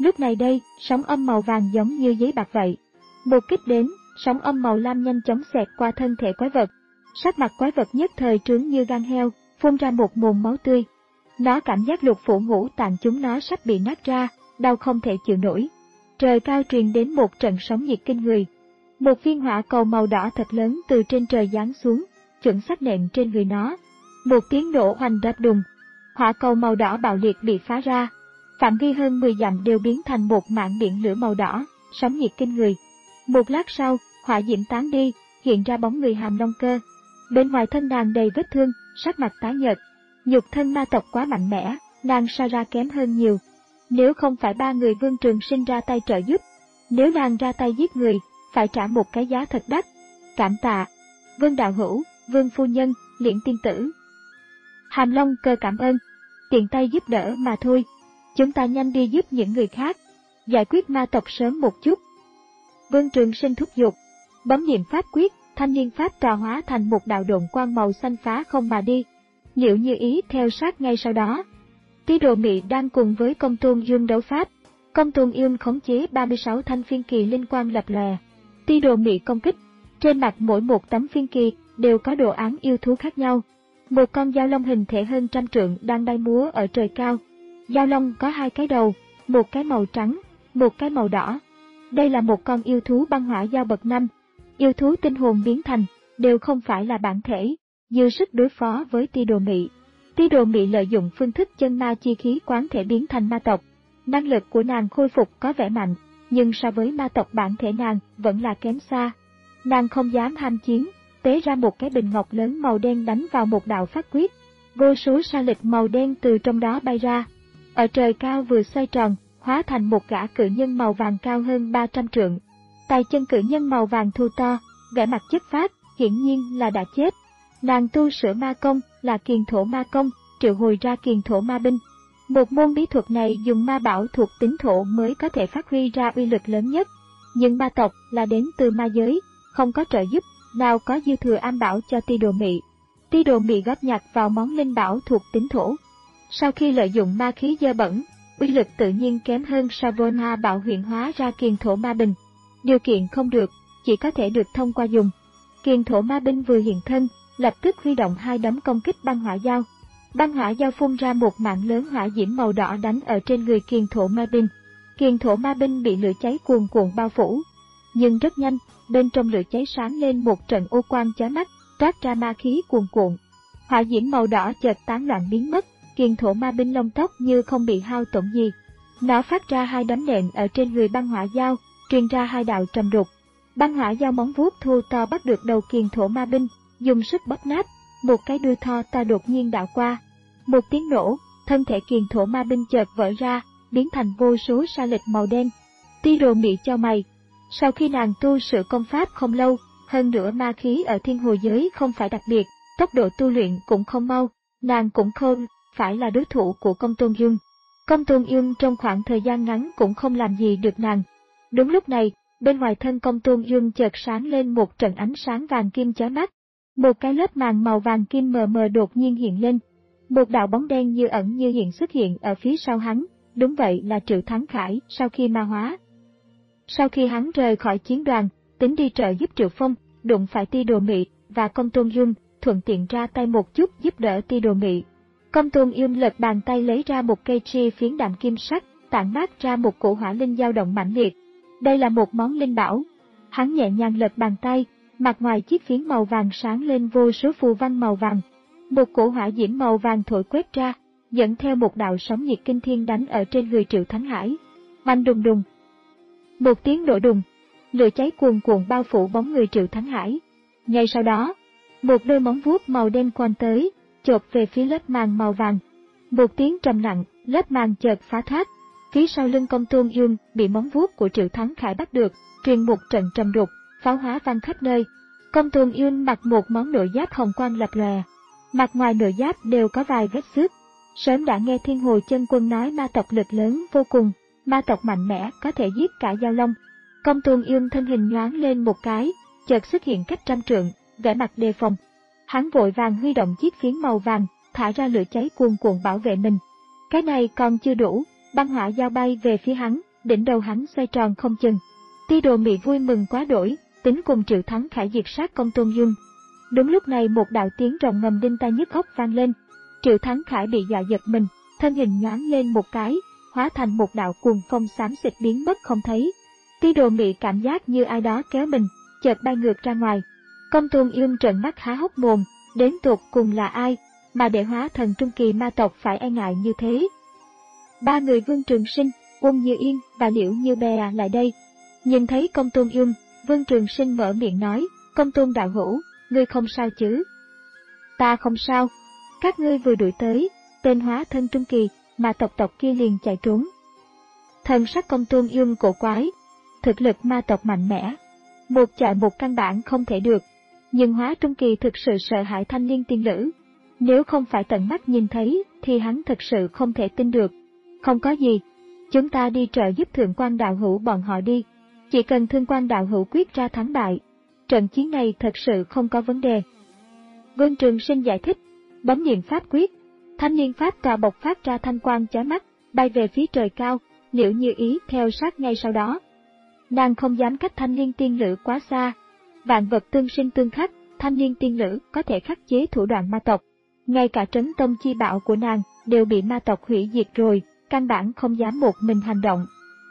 Lúc này đây, sóng âm màu vàng giống như giấy bạc vậy. Một kích đến, sóng âm màu lam nhanh chóng xẹt qua thân thể quái vật. Sắc mặt quái vật nhất thời trướng như gan heo, phun ra một mồm máu tươi. Nó cảm giác lục phủ ngũ tạng chúng nó sắp bị nát ra, đau không thể chịu nổi. Trời cao truyền đến một trận sóng nhiệt kinh người. Một viên hỏa cầu màu đỏ thật lớn từ trên trời giáng xuống, chuẩn xác nện trên người nó. Một tiếng nổ oanh đáp đùng. Hỏa cầu màu đỏ bạo liệt bị phá ra. Phạm vi hơn mười dặm đều biến thành một mảng biển lửa màu đỏ, sóng nhiệt kinh người. Một lát sau, hỏa diễm tán đi, hiện ra bóng người Hàm Long Cơ. Bên ngoài thân nàng đầy vết thương, sắc mặt tái nhợt. Nhục thân ma tộc quá mạnh mẽ, nàng so ra kém hơn nhiều. Nếu không phải ba người Vương Trường Sinh ra tay trợ giúp, nếu nàng ra tay giết người, phải trả một cái giá thật đắt. Cảm tạ, Vương Đạo Hữu, Vương Phu Nhân, Liễn Tiên Tử. Hàm Long Cơ cảm ơn, tiện tay giúp đỡ mà thôi. Chúng ta nhanh đi giúp những người khác, giải quyết ma tộc sớm một chút. Vương Trường Sinh thúc giục, bấm niệm pháp quyết, thanh niên pháp trà hóa thành một đạo độn quang màu xanh phá không mà đi. Liệu Như Ý theo sát ngay sau đó. Tí Đồ Mị đang cùng với Công Tôn Dương đấu pháp. Công Tôn Dương khống chế ba mươi sáu thanh phiên kỳ linh quang lập lòe. Tí Đồ Mị công kích, trên mặt mỗi một tấm phiên kỳ đều có đồ án yêu thú khác nhau. Một con dao long hình thể hơn trăm trượng đang bay múa ở trời cao. Dao long có hai cái đầu, một cái màu trắng, một cái màu đỏ. Đây là một con yêu thú băng hỏa dao bậc năm. Yêu thú tinh hồn biến thành, đều không phải là bản thể, dư sức đối phó với Ti Đồ Mị. Ti Đồ Mị lợi dụng phương thức chân ma chi khí quán thể biến thành ma tộc. Năng lực của nàng khôi phục có vẻ mạnh, nhưng so với ma tộc bản thể nàng vẫn là kém xa. Nàng không dám ham chiến, tế ra một cái bình ngọc lớn màu đen đánh vào một đạo pháp quyết. Vô số sa lịch màu đen từ trong đó bay ra. Ở trời cao vừa xoay tròn, hóa thành một gã cự nhân màu vàng cao hơn ba trăm trượng. Tay chân cự nhân màu vàng thu to, vẻ mặt chất phác, hiển nhiên là đã chết. Nàng tu sửa ma công, là kiền thổ ma công, triệu hồi ra kiền thổ ma binh. Một môn bí thuật này dùng ma bảo thuộc tính thổ mới có thể phát huy ra uy lực lớn nhất. Nhưng ma tộc là đến từ ma giới, không có trợ giúp, nào có dư thừa am bảo cho Ti Đồ Mị. Ti Đồ Mị góp nhặt vào món linh bảo thuộc tính thổ. Sau khi lợi dụng ma khí dơ bẩn, uy lực tự nhiên kém hơn so với ma bảo huyện hóa ra kiền thổ ma binh. Điều kiện không được, chỉ có thể được thông qua dùng. Kiền thổ ma binh vừa hiện thân, lập tức huy động hai đấm công kích băng hỏa dao. Băng hỏa dao phun ra một mạng lớn hỏa diễm màu đỏ đánh ở trên người kiền thổ ma binh. Kiền thổ ma binh bị lửa cháy cuồn cuộn bao phủ. Nhưng rất nhanh, bên trong lửa cháy sáng lên một trận ô quang chói mắt, toát ra ma khí cuồn cuộn. Hỏa diễm màu đỏ chợt tán loạn biến mất, kiền thổ ma binh lông tóc như không bị hao tổn gì. Nó phát ra hai đấm nện ở trên người băng hỏa dao, truyền ra hai đạo trầm đục. Băng hỏa dao móng vuốt thô to bắt được đầu kiền thổ ma binh, dùng sức bóp nát, một cái đuôi thò to đột nhiên đạo qua. Một tiếng nổ, thân thể kiền thổ ma binh chợt vỡ ra, biến thành vô số sa lịch màu đen. Ti Đồ Mị chau mày. Sau khi nàng tu sửa công pháp không lâu, hơn nữa ma khí ở thiên hồ giới không phải đặc biệt, tốc độ tu luyện cũng không mau, nàng cũng không phải là đối thủ của Công Tôn Dương. Công Tôn Dương trong khoảng thời gian ngắn cũng không làm gì được nàng. Đúng lúc này, bên ngoài thân Công Tôn Dương chợt sáng lên một trận ánh sáng vàng kim chói mắt. Một cái lớp màng màu vàng kim mờ mờ đột nhiên hiện lên. Một đạo bóng đen như ẩn như hiện xuất hiện ở phía sau hắn, đúng vậy là Triệu Thắng Khải sau khi ma hóa. Sau khi hắn rời khỏi chiến đoàn, tính đi trợ giúp Triệu Phong, đụng phải Ti Đồ Mị và Công Tôn Dương, thuận tiện ra tay một chút giúp đỡ Ti Đồ Mị. Công Tôn Dương lật bàn tay lấy ra một cây tri phiến đạm kim sắc, tản mát ra một cổ hỏa linh dao động mãnh liệt. Đây là một món linh bảo. Hắn nhẹ nhàng lật bàn tay, mặt ngoài chiếc phiến màu vàng sáng lên vô số phù văn màu vàng. Một cổ hỏa diễm màu vàng thổi quét ra, dẫn theo một đạo sóng nhiệt kinh thiên đánh ở trên người Triệu Thắng Hải. Oanh đùng đùng. Một tiếng nổ đùng, lửa cháy cuồn cuộn bao phủ bóng người Triệu Thắng Hải. Ngay sau đó, một đôi móng vuốt màu đen quằn tới, chộp về phía lớp màng màu vàng. Một tiếng trầm nặng, lớp màng chợt phá thoát. Phía sau lưng Công Tôn Dương bị móng vuốt của Triệu Thắng Khải bắt được, truyền một trận trầm đục, pháo hóa vang khắp nơi. Công Tôn Dương mặc một món nội giáp hồng quang lập lòe, mặt ngoài nội giáp đều có vài vết xước. Sớm đã nghe Thiên Hồ Chân Quân nói ma tộc lực lớn vô cùng, ma tộc mạnh mẽ có thể giết cả Giao Long. Công Tôn Dương thân hình nhoáng lên một cái, chợt xuất hiện cách trăm trượng, vẻ mặt đề phòng. Hắn vội vàng huy động chiếc phiến màu vàng, thả ra lửa cháy cuồn cuộn bảo vệ mình. Cái này còn chưa đủ, băng hỏa dao bay về phía hắn, đỉnh đầu hắn xoay tròn không chừng. Ti Đồ Mị vui mừng quá đổi, tính cùng Triệu Thắng Khải diệt sát Công Tôn Dương. Đúng lúc này một đạo tiếng rồng ngầm đinh tai nhức óc vang lên. Triệu Thắng Khải bị dọa giật mình, thân hình nhoáng lên một cái, hóa thành một đạo cuồng phong xám xịt biến mất không thấy. Ti Đồ Mị cảm giác như ai đó kéo mình, chợt bay ngược ra ngoài. Công Tôn Dương trợn mắt há hốc mồm, đến tột cùng là ai, mà để hóa thần trung kỳ ma tộc phải e ngại như thế. Ba người Vương Trường Sinh, Uông Như Yên và Liễu Như Bè lại đây. Nhìn thấy Công Tôn Dương, Vương Trường Sinh mở miệng nói, Công Tôn đạo hữu, ngươi không sao chứ? Ta không sao. Các ngươi vừa đuổi tới, tên hóa thân trung kỳ, mà tộc tộc kia liền chạy trốn. Thần sắc Công Tôn Dương cổ quái, thực lực ma tộc mạnh mẽ, một chạy một căn bản không thể được, nhưng hóa trung kỳ thực sự sợ hãi thanh liên tiên lữ. Nếu không phải tận mắt nhìn thấy, thì hắn thực sự không thể tin được. Không có gì, chúng ta đi trợ giúp Thượng Quan đạo hữu bọn họ đi. Chỉ cần Thượng Quan đạo hữu quyết ra thắng bại, trận chiến này thật sự không có vấn đề. Vương Trường Sinh giải thích, bấm niệm pháp quyết, thanh liên pháp tòa bộc phát ra thanh quang chói mắt, bay về phía trời cao. Liễu Như Ý theo sát ngay sau đó. Nàng không dám cách thanh liên tiên lữ quá xa. Vạn vật tương sinh tương khắc, thanh liên tiên lữ có thể khắc chế thủ đoạn ma tộc. Ngay cả trấn tông chi bảo của nàng đều bị ma tộc hủy diệt rồi, căn bản không dám một mình hành động.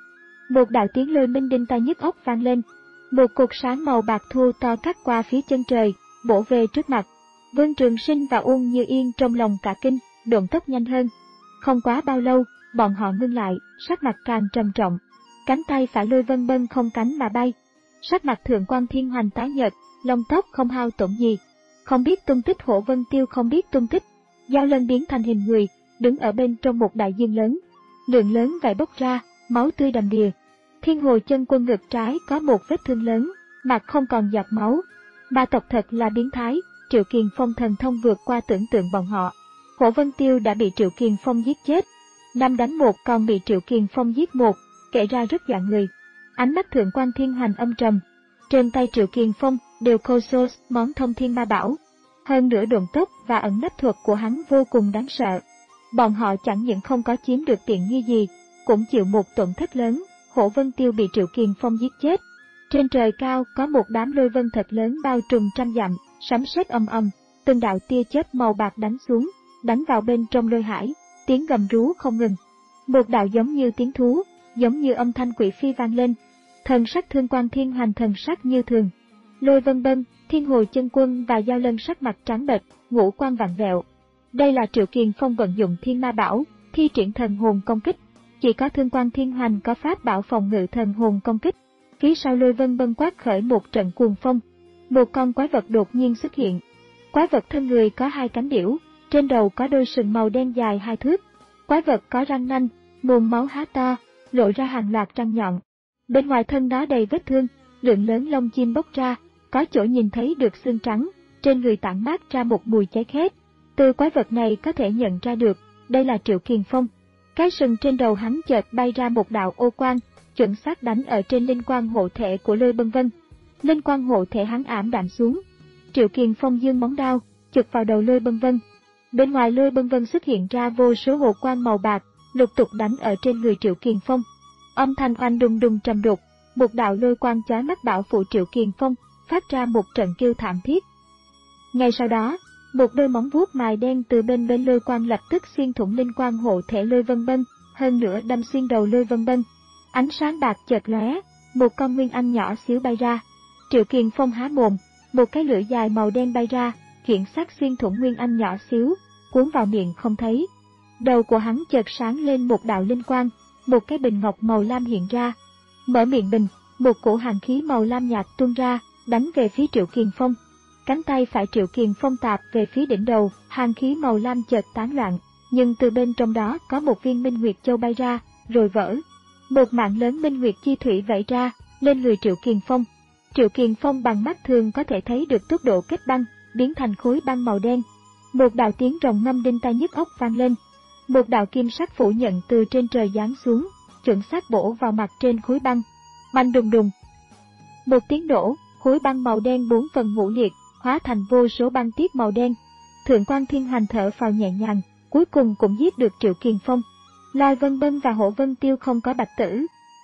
Một đạo tiếng lôi minh đinh tai nhức óc vang lên, một cột sáng màu bạc thu to cắt qua phía chân trời, bổ về trước mặt. Vương Trường Sinh và Uông Như Yên trong lòng cả kinh, độn tốc nhanh hơn. Không quá bao lâu, bọn họ ngưng lại, sắc mặt càng trầm trọng. Cánh tay phải Lôi Vân Bân không cánh mà bay. Sắc mặt Thượng Quan Thiên Hoành tái nhợt, lông tóc không hao tổn gì. Không biết tung tích Hổ Vân Tiêu không biết tung tích. Giao Lân biến thành hình người, đứng ở bên trong một đại dương lớn. Lượng lớn vảy bốc ra, máu tươi đầm đìa. Thiên Hồ Chân Quân ngực trái có một vết thương lớn, mặt không còn giọt máu. Ma tộc thật là biến thái, Triệu Kiền Phong thần thông vượt qua tưởng tượng bọn họ. Hổ Vân Tiêu đã bị Triệu Kiền Phong giết chết. Năm đánh một còn bị Triệu Kiền Phong giết một, kể ra rất dọa người. Ánh mắt Thượng Quan Thiên Hoành âm trầm. Trên tay Triệu Kiền Phong đều Kosos, món thông thiên ma bảo. Hơn nữa độn tốc và ẩn nấp thuật của hắn vô cùng đáng sợ. Bọn họ chẳng những không có chiếm được tiện nghi gì, cũng chịu một tổn thất lớn. Hổ Vân Tiêu bị Triệu Kiền Phong giết chết. Trên trời cao có một đám lôi vân thật lớn bao trùm trăm dặm, sấm sét ầm ầm, từng đạo tia chớp màu bạc đánh xuống, đánh vào bên trong lôi hải, tiếng gầm rú không ngừng. Một đạo giống như tiếng thú, giống như âm thanh quỷ phi vang lên. Thần sắc Thượng Quan Thiên Hoành thần sắc như thường. Lôi Vân Bân, Thiên Hồ Chân Quân và Giao Lân sắc mặt trắng bệch, ngũ quan vặn vẹo. Đây là Triệu Kiền Phong vận dụng Thiên Ma Bảo, thi triển thần hồn công kích. Chỉ có Thượng Quan Thiên Hoành có pháp bảo phòng ngự thần hồn công kích. Phía sau Lôi Vân Bân quát khởi một trận cuồng phong. Một con quái vật đột nhiên xuất hiện. Quái vật thân người có hai cánh điểu, trên đầu có đôi sừng màu đen dài hai thước. Quái vật có răng nanh, mồm máu há to, lộ ra hàng loạt răng nhọn. Bên ngoài thân nó đầy vết thương, lượng lớn lông chim bốc ra, có chỗ nhìn thấy được xương trắng, trên người tản mát ra một mùi cháy khét. Từ quái vật này có thể nhận ra được, đây là Triệu Kiền Phong. Cái sừng trên đầu hắn chợt bay ra một đạo ô quang, chuẩn xác đánh ở trên linh quang hộ thể của Lôi Vân Bân. Linh quang hộ thể hắn ảm đạm xuống. Triệu Kiền Phong giương móng đao, chụp vào đầu Lôi Vân Vân. Bên ngoài Lôi Vân Vân xuất hiện ra vô số hồ quang màu bạc, lục tục đánh ở trên người Triệu Kiền Phong. Âm thanh oanh đùng đùng trầm đục, một đạo lôi quang chói mắt bảo phủ Triệu Kiền Phong, phát ra một trận kêu thảm thiết. Ngay sau đó, một đôi móng vuốt mài đen từ bên bên lôi quang lập tức xuyên thủng linh quang hộ thể Lôi Vân Bân, hơn nữa đâm xuyên đầu Lôi Vân Bân. Ánh sáng bạc chợt lóe, một con nguyên anh nhỏ xíu bay ra. Triệu Kiền Phong há mồm, một cái lưỡi dài màu đen bay ra, khiển xác xuyên thủng nguyên anh nhỏ xíu, cuốn vào miệng không thấy. Đầu của hắn chợt sáng lên một đạo linh quang, một cái bình ngọc màu lam hiện ra. Mở miệng bình, một cổ hàn khí màu lam nhạt tuôn ra, đánh về phía Triệu Kiền Phong. Cánh tay phải Triệu Kiền Phong tạp về phía đỉnh đầu, hàn khí màu lam chợt tán loạn, nhưng từ bên trong đó có một viên minh nguyệt châu bay ra, rồi vỡ. Một mạng lớn minh nguyệt chi thủy vẩy ra, lên người Triệu Kiền Phong. Triệu Kiền Phong bằng mắt thường có thể thấy được tốc độ kết băng, biến thành khối băng màu đen. Một đạo tiếng rồng ngâm đinh tai nhức óc vang lên. Một đạo kim sắc phủ nhận từ trên trời giáng xuống, chuẩn xác bổ vào mặt trên khối băng. Bành đùng đùng. Một tiếng nổ, khối băng màu đen bốn phần ngũ liệt, hóa thành vô số băng tiết màu đen. Thượng Quan Thiên Hoành thở phào nhẹ nhàng, cuối cùng cũng giết được Triệu Kiền Phong. Lôi Vân Bân và Hổ Vân Tiêu không có bạch tử.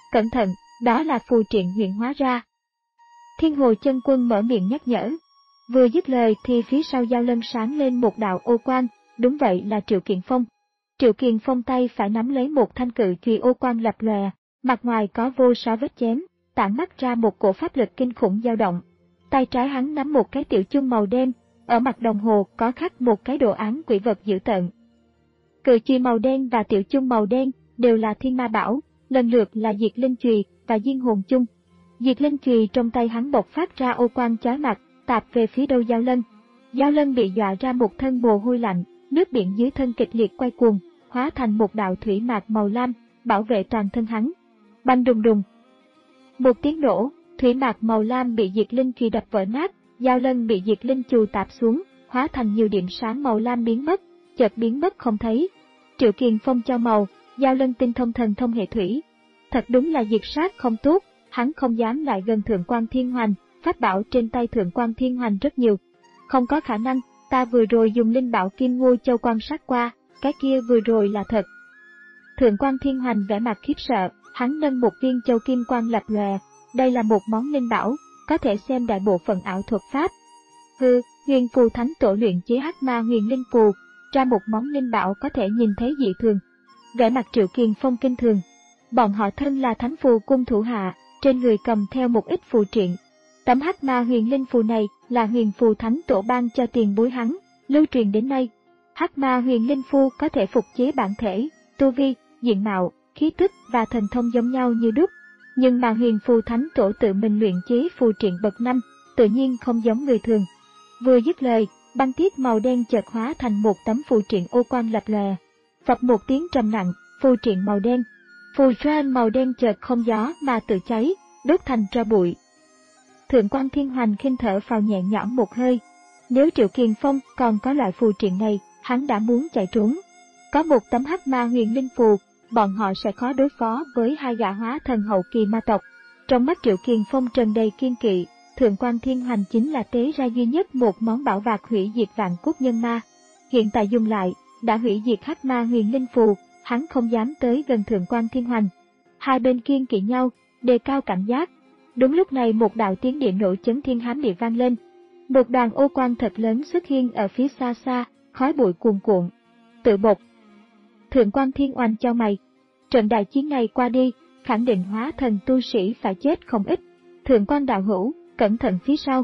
cẩn thận, đó là phù triện huyện hóa ra. Thiên Hồ Chân Quân mở miệng nhắc nhở. Vừa dứt lời thì phía sau Dao Lân sáng lên một đạo ô quang, đúng vậy là Triệu Kiện Phong. Triệu Kiện Phong tay phải nắm lấy một thanh cự chùy ô quang lập lòe, mặt ngoài có vô số vết chém, tản mắt ra một cổ pháp lực kinh khủng dao động. Tay trái hắn nắm một cái tiểu chung màu đen, ở mặt đồng hồ có khắc một cái đồ án quỷ vật dữ tợn. Cự chùy màu đen và tiểu chung màu đen đều là thiên ma bảo, lần lượt là Diệt Linh chùy và Diên Hồn chung. Diệt Linh chùy trong tay hắn bộc phát ra ô quang chói mặt, tạt về phía đầu Dao Lân. Dao Lân bị dọa ra một thân mồ hôi lạnh, nước biển dưới thân kịch liệt quay cuồng, hóa thành một đạo thủy mạc màu lam, bảo vệ toàn thân hắn. Bành đùng đùng. Một tiếng nổ, thủy mạc màu lam bị Diệt Linh chùy đập vỡ nát, Dao Lân bị Diệt Linh chùy tạp xuống, hóa thành nhiều điểm sáng màu lam biến mất, chợt biến mất không thấy. Triệu Kiền Phong cho màu, Dao Lân tinh thông thần thông hệ thủy. Thật đúng là diệt sát không tốt, hắn không dám lại gần Thượng Quan Thiên Hoành, pháp bảo trên tay Thượng Quan Thiên Hoành rất nhiều. Không có khả năng, ta vừa rồi dùng linh bảo Kim Ngô Châu quan sát qua, cái kia vừa rồi là thật. Thượng Quan Thiên Hoành vẻ mặt khiếp sợ, hắn nâng một viên châu kim quang lập lòe, đây là một món linh bảo, có thể xem đại bộ phận ảo thuật pháp. Hừ, Huyền Phù Thánh Tổ luyện chế Hắc Ma Huyền Linh Phù, ra một món linh bảo có thể nhìn thấy dị thường. Vẻ mặt Triệu Kiền Phong kinh thường. Bọn họ thân là Thánh Phù cung thủ hạ, trên người cầm theo một ít phù triện. Tấm Hắc Ma Huyền Linh Phù này là Huyền Phù Thánh Tổ ban cho tiền bối hắn, lưu truyền đến nay. Hắc Ma Huyền Linh Phù có thể phục chế bản thể, tu vi, diện mạo, khí tức và thần thông giống nhau như đúc. Nhưng mà Huyền Phù Thánh Tổ tự mình luyện chế phù triện bậc năm, tự nhiên không giống người thường. Vừa dứt lời, băng tiết màu đen chợt hóa thành một tấm phù triện ô quang lập lòe. Phập một tiếng trầm nặng, phù triện màu đen. Phù triện màu đen chợt không gió mà tự cháy, đốt thành tro bụi. Thượng Quan Thiên Hoành khinh thở phào nhẹ nhõm một hơi. Nếu Triệu Kiền Phong còn có loại phù triện này, hắn đã muốn chạy trốn. Có một tấm Hắc Ma Huyền Linh Phù, bọn họ sẽ khó đối phó với hai gã hóa thần hậu kỳ ma tộc. Trong mắt Triệu Kiền Phong tràn đầy kiên kỵ, Thượng Quan Thiên Hoành chính là tế ra duy nhất một món bảo vật hủy diệt vạn cốt nhân ma. Hiện tại dùng lại, đã hủy diệt Hắc Ma Huyền Linh Phù, hắn không dám tới gần Thượng Quan Thiên Hoành. Hai bên kiên kỵ nhau, đề cao cảnh giác. Đúng lúc này một đạo tiếng địa nổ chấn thiên hám địa vang lên. Một đoàn ô quang thật lớn xuất hiện ở phía xa xa, khói bụi cuồn cuộn. Tự bột. Thượng Quan Thiên Hoành chau mày. Trận đại chiến này qua đi, khẳng định hóa thần tu sĩ phải chết không ít. Thượng Quan đạo hữu, cẩn thận phía sau.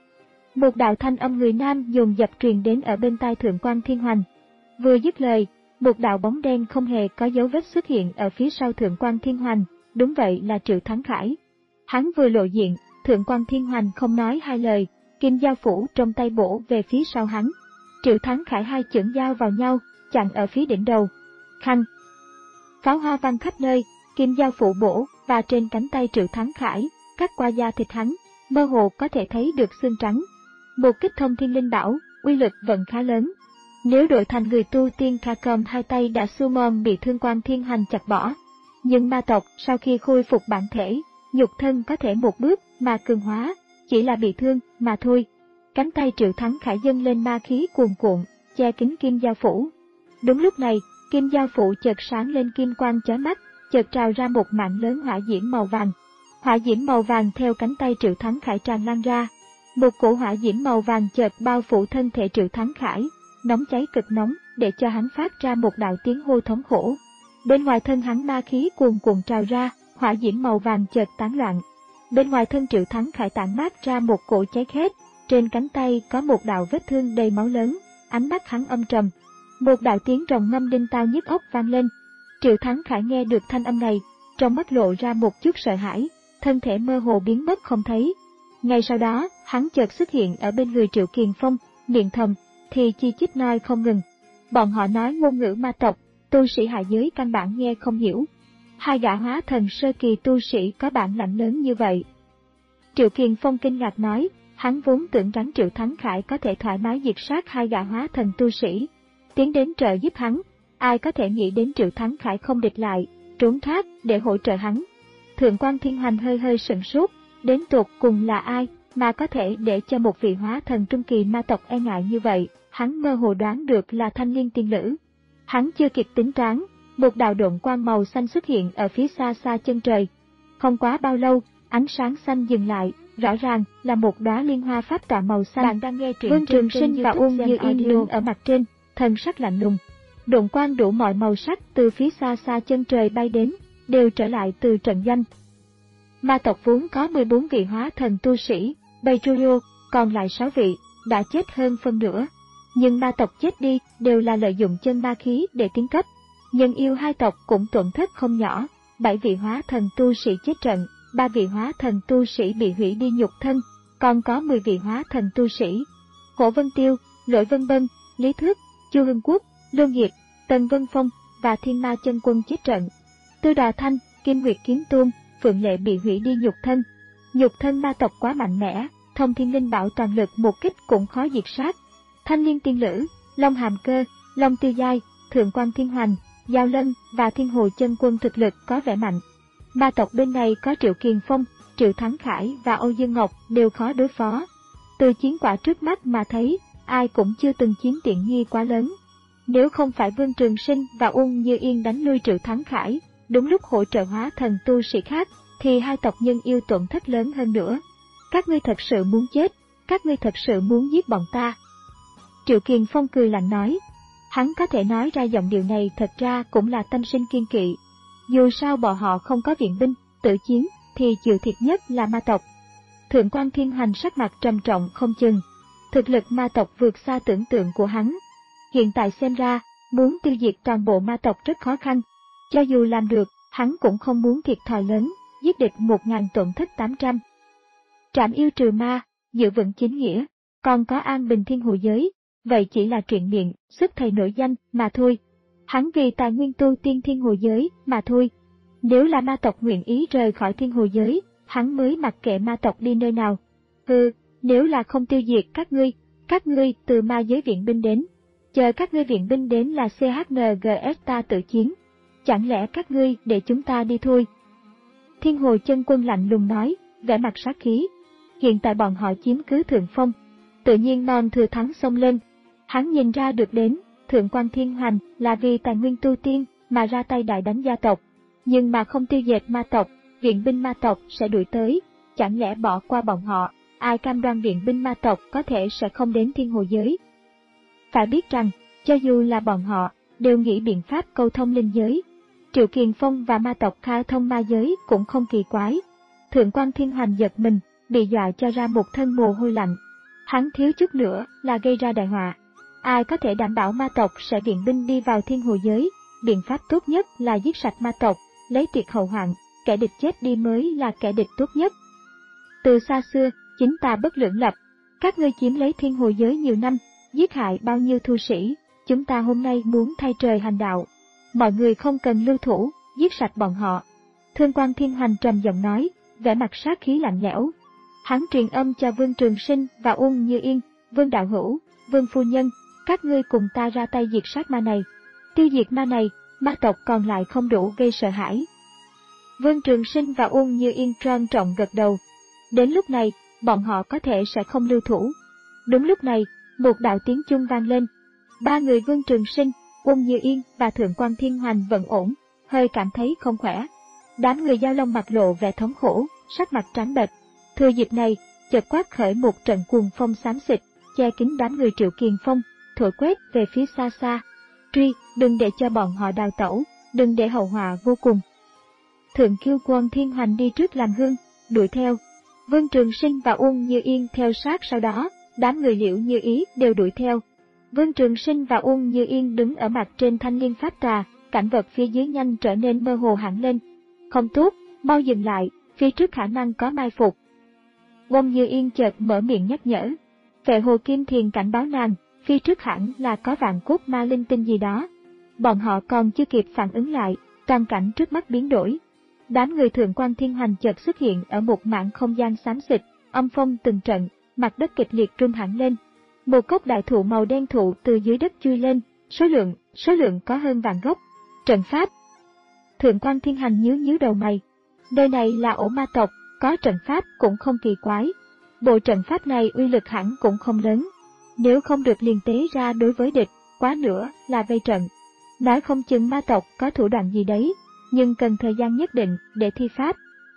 Một đạo thanh âm người nam dồn dập truyền đến ở bên tai Thượng Quan Thiên Hoành. Vừa dứt lời, một đạo bóng đen không hề có dấu vết xuất hiện ở phía sau Thượng Quan Thiên Hoành, đúng vậy là Triệu Thắng Khải. Hắn vừa lộ diện, Thượng Quan Thiên Hoành không nói hai lời, kim dao phủ trong tay bổ về phía sau hắn. Triệu Thắng Khải hai chưởng dao vào nhau, chặn ở phía đỉnh đầu. Khanh. Pháo hoa vang khắp nơi, kim dao phủ bổ và trên cánh tay Triệu Thắng Khải, cắt qua da thịt hắn, mơ hồ có thể thấy được xương trắng. Một kích thông thiên linh bảo, uy lực vẫn khá lớn. Nếu đổi thành người tu tiên Kha cầm hai tay đã su mòn bị Thượng Quan Thiên Hoành chặt bỏ. Nhưng ma tộc sau khi khôi phục bản thể, nhục thân có thể một bước mà cường hóa, chỉ là bị thương mà thôi. Cánh tay Triệu Thắng Khải dâng lên ma khí cuồn cuộn, che kín kim dao phủ. Đúng lúc này, kim dao phủ chợt sáng lên kim quang chói mắt, chợt trào ra một mảng lớn hỏa diễm màu vàng. Hỏa diễm màu vàng theo cánh tay Triệu Thắng Khải tràn lan ra. Một cổ hỏa diễm màu vàng chợt bao phủ thân thể Triệu Thắng Khải, nóng cháy cực nóng, để cho hắn phát ra một đạo tiếng hô thống khổ. Bên ngoài thân hắn ma khí cuồn cuộn trào ra, hỏa diễm màu vàng chợt tán loạn. Bên ngoài thân Triệu Thắng Khải tản mát ra một cổ cháy khét, trên cánh tay có một đạo vết thương đầy máu lớn, ánh mắt hắn âm trầm. Một đạo tiếng rồng ngâm đinh tai nhức óc vang lên. Triệu Thắng Khải nghe được thanh âm này, trong mắt lộ ra một chút sợ hãi, thân thể mơ hồ biến mất không thấy. Ngay sau đó, hắn chợt xuất hiện ở bên người Triệu Kiền Phong, miệng thầm, thì chi chít nói không ngừng. Bọn họ nói ngôn ngữ ma tộc, tu sĩ hạ giới căn bản nghe không hiểu. Hai gã hóa thần sơ kỳ tu sĩ có bản lãnh lớn như vậy. Triệu Kiền Phong kinh ngạc nói, hắn vốn tưởng rằng Triệu Thắng Khải có thể thoải mái diệt sát hai gã hóa thần tu sĩ, tiến đến trợ giúp hắn. Ai có thể nghĩ đến Triệu Thắng Khải không địch lại, trốn thoát để hỗ trợ hắn. Thượng Quan Thiên Hoành hơi hơi sửng sốt, đến tột cùng là ai mà có thể để cho một vị hóa thần trung kỳ ma tộc e ngại như vậy. Hắn mơ hồ đoán được là Thanh Liên tiên nữ. Hắn chưa kịp tính toán, một đạo độn quang màu xanh xuất hiện ở phía xa xa chân trời. Không quá bao lâu, ánh sáng xanh dừng lại, rõ ràng là một đóa liên hoa pháp tọa màu xanh. Bạn đang nghe truyện Vương Trường Sinh và Uông Như Yên đứng ở mặt trên, thần sắc lạnh lùng. Độn quang đủ mọi màu sắc từ phía xa xa chân trời bay đến, đều trở lại từ trận doanh. Ma tộc vốn có mười bốn vị hóa thần tu sĩ, Beijuyo, còn lại sáu vị, đã chết hơn phân nửa. Nhưng ma tộc chết đi đều là lợi dụng chân ma khí để tiến cấp. Nhân yêu hai tộc cũng tổn thất không nhỏ, bảy vị hóa thần tu sĩ chết trận, ba vị hóa thần tu sĩ bị hủy đi nhục thân, còn có mười vị hóa thần tu sĩ. Hổ Vân Tiêu, Lỗi Vân Bân, Lý Thước, Chu Hưng Quốc, Lô Nghiệt, Tần Vân Phong và Thiên Ma Chân Quân chết trận. Tư Đà Thanh, Kim Nguyệt Kiếm Tôn, Phượng Lệ bị hủy đi nhục thân. Nhục thân ma tộc quá mạnh mẽ, Thông Thiên Linh Bảo toàn lực một kích cũng khó diệt sát. Thanh Liên Tiên Lữ, Long Hàm Cơ, Long Tiêu Giai, Thượng Quan Thiên Hoành, Giao Lân và Thiên Hồ Chân Quân thực lực có vẻ mạnh. Ma tộc bên này có Triệu Kiền Phong, Triệu Thắng Khải và Âu Dương Ngọc đều khó đối phó. Từ chiến quả trước mắt mà thấy, ai cũng chưa từng chiếm tiện nghi quá lớn. Nếu không phải Vương Trường Sinh và Uông Như Yên đánh lui Triệu Thắng Khải, đúng lúc hỗ trợ hóa thần tu sĩ khác, thì hai tộc nhân yêu tổn thất lớn hơn nữa. Các ngươi thật sự muốn chết, các ngươi thật sự muốn giết bọn ta. Triệu Kiền Phong cười lạnh nói. Hắn có thể nói ra giọng điệu này thật ra cũng là tâm sinh kiên kỵ. Dù sao bọn họ không có viện binh, tự chiến, thì chịu thiệt nhất là ma tộc. Thượng quan Thiên Hoành sắc mặt trầm trọng không chừng. Thực lực ma tộc vượt xa tưởng tượng của hắn. Hiện tại xem ra, muốn tiêu diệt toàn bộ ma tộc rất khó khăn. Cho dù làm được, hắn cũng không muốn thiệt thòi lớn, giết địch một ngàn tổn thất tám trăm. Trảm yêu trừ ma, giữ vững chính nghĩa, còn có an bình thiên hồ giới, vậy chỉ là chuyện miệng, sức thầy nổi danh mà thôi. Hắn vì tài nguyên tu tiên thiên hồ giới mà thôi. Nếu là ma tộc nguyện ý rời khỏi thiên hồ giới, hắn mới mặc kệ ma tộc đi nơi nào. Hừ, nếu là không tiêu diệt các ngươi, các ngươi từ ma giới viện binh đến. Chờ các ngươi viện binh đến là xê hát en giê ét ta tự chiến. Chẳng lẽ các ngươi để chúng ta đi thôi? Thiên Hồ Chân Quân lạnh lùng nói, vẻ mặt sát khí. Hiện tại bọn họ chiếm cứ thượng phong, tự nhiên non thừa thắng xông lên. Hắn nhìn ra được đến, Thượng quan Thiên Hoành là vì tài nguyên tu tiên mà ra tay đại đánh gia tộc, nhưng mà không tiêu diệt ma tộc, viện binh ma tộc sẽ đuổi tới. Chẳng lẽ bỏ qua bọn họ, ai cam đoan viện binh ma tộc có thể sẽ không đến thiên hồ giới? Phải biết rằng, cho dù là bọn họ, đều nghĩ biện pháp câu thông linh giới. Triệu Kiền Phong và ma tộc khai thông ma giới cũng không kỳ quái. Thượng quan Thiên Hoành giật mình, bị dọa cho ra một thân mồ hôi lạnh. Hắn thiếu chút nữa là gây ra đại họa. Ai có thể đảm bảo ma tộc sẽ viện binh đi vào thiên hồ giới? Biện pháp tốt nhất là giết sạch ma tộc, lấy tuyệt hậu hoạn, kẻ địch chết đi mới là kẻ địch tốt nhất. Từ xa xưa, chính ta bất lưỡng lập, các ngươi chiếm lấy thiên hồ giới nhiều năm, giết hại bao nhiêu tu sĩ, chúng ta hôm nay muốn thay trời hành đạo. Mọi người không cần lưu thủ, giết sạch bọn họ. Thượng quan Thiên Hoành trầm giọng nói, vẻ mặt sát khí lạnh lẽo. Hắn truyền âm cho Vương Trường Sinh và Uông Như Yên, Vương Đạo Hữu, Vương Phu Nhân, các ngươi cùng ta ra tay diệt sát ma này. Tiêu diệt ma này, ma tộc còn lại không đủ gây sợ hãi. Vương Trường Sinh và Uông Như Yên trân trọng gật đầu. Đến lúc này, bọn họ có thể sẽ không lưu thủ. Đúng lúc này, một đạo tiếng chuông vang lên. Ba người Vương Trường Sinh, Uông Như Yên và Thượng quan Thiên Hoành vẫn ổn, hơi cảm thấy không khỏe. Đám người Giao Long mặt lộ vẻ thống khổ, sắc mặt trắng bệch. Thừa dịp này, chợt quát khởi một trận cuồng phong xám xịt, che kín đám người Triệu Kiền Phong, thổi quét về phía xa xa. Truy, đừng để cho bọn họ đào tẩu, đừng để hậu họa vô cùng. Thượng Kiêu Quân Thiên Hoành đi trước làm hương, đuổi theo. Vương Trường Sinh và Uông Như Yên theo sát sau đó, đám người Liễu Như Ý đều đuổi theo. Vương Trường Sinh và Uông Như Yên đứng ở mặt trên thanh liên pháp trà, cảnh vật phía dưới nhanh trở nên mơ hồ hẳn lên. Không tốt, mau dừng lại, phía trước khả năng có mai phục. Uông Như Yên chợt mở miệng nhắc nhở. Vệ Hồ Kim Thiền cảnh báo nàng, phía trước hẳn là có vạn cốt ma linh tinh gì đó. Bọn họ còn chưa kịp phản ứng lại, toàn cảnh trước mắt biến đổi. Đám người Thượng quan Thiên Hoành chợt xuất hiện ở một mảng không gian xám xịt, âm phong từng trận, mặt đất kịch liệt rung hẳn lên. Một gốc đại thụ màu đen thụ từ dưới đất chui lên, số lượng, số lượng có hơn vạn gốc. Trận pháp. Thượng quan Thiên Hành nhíu nhíu đầu mày. Nơi này là ổ ma tộc, có trận pháp cũng không kỳ quái. Bộ trận pháp này uy lực hẳn cũng không lớn. Nếu không được liền tế ra đối với địch, quá nữa là vây trận. Nói không chừng ma tộc có thủ đoạn gì đấy, nhưng cần thời gian nhất định để thi pháp.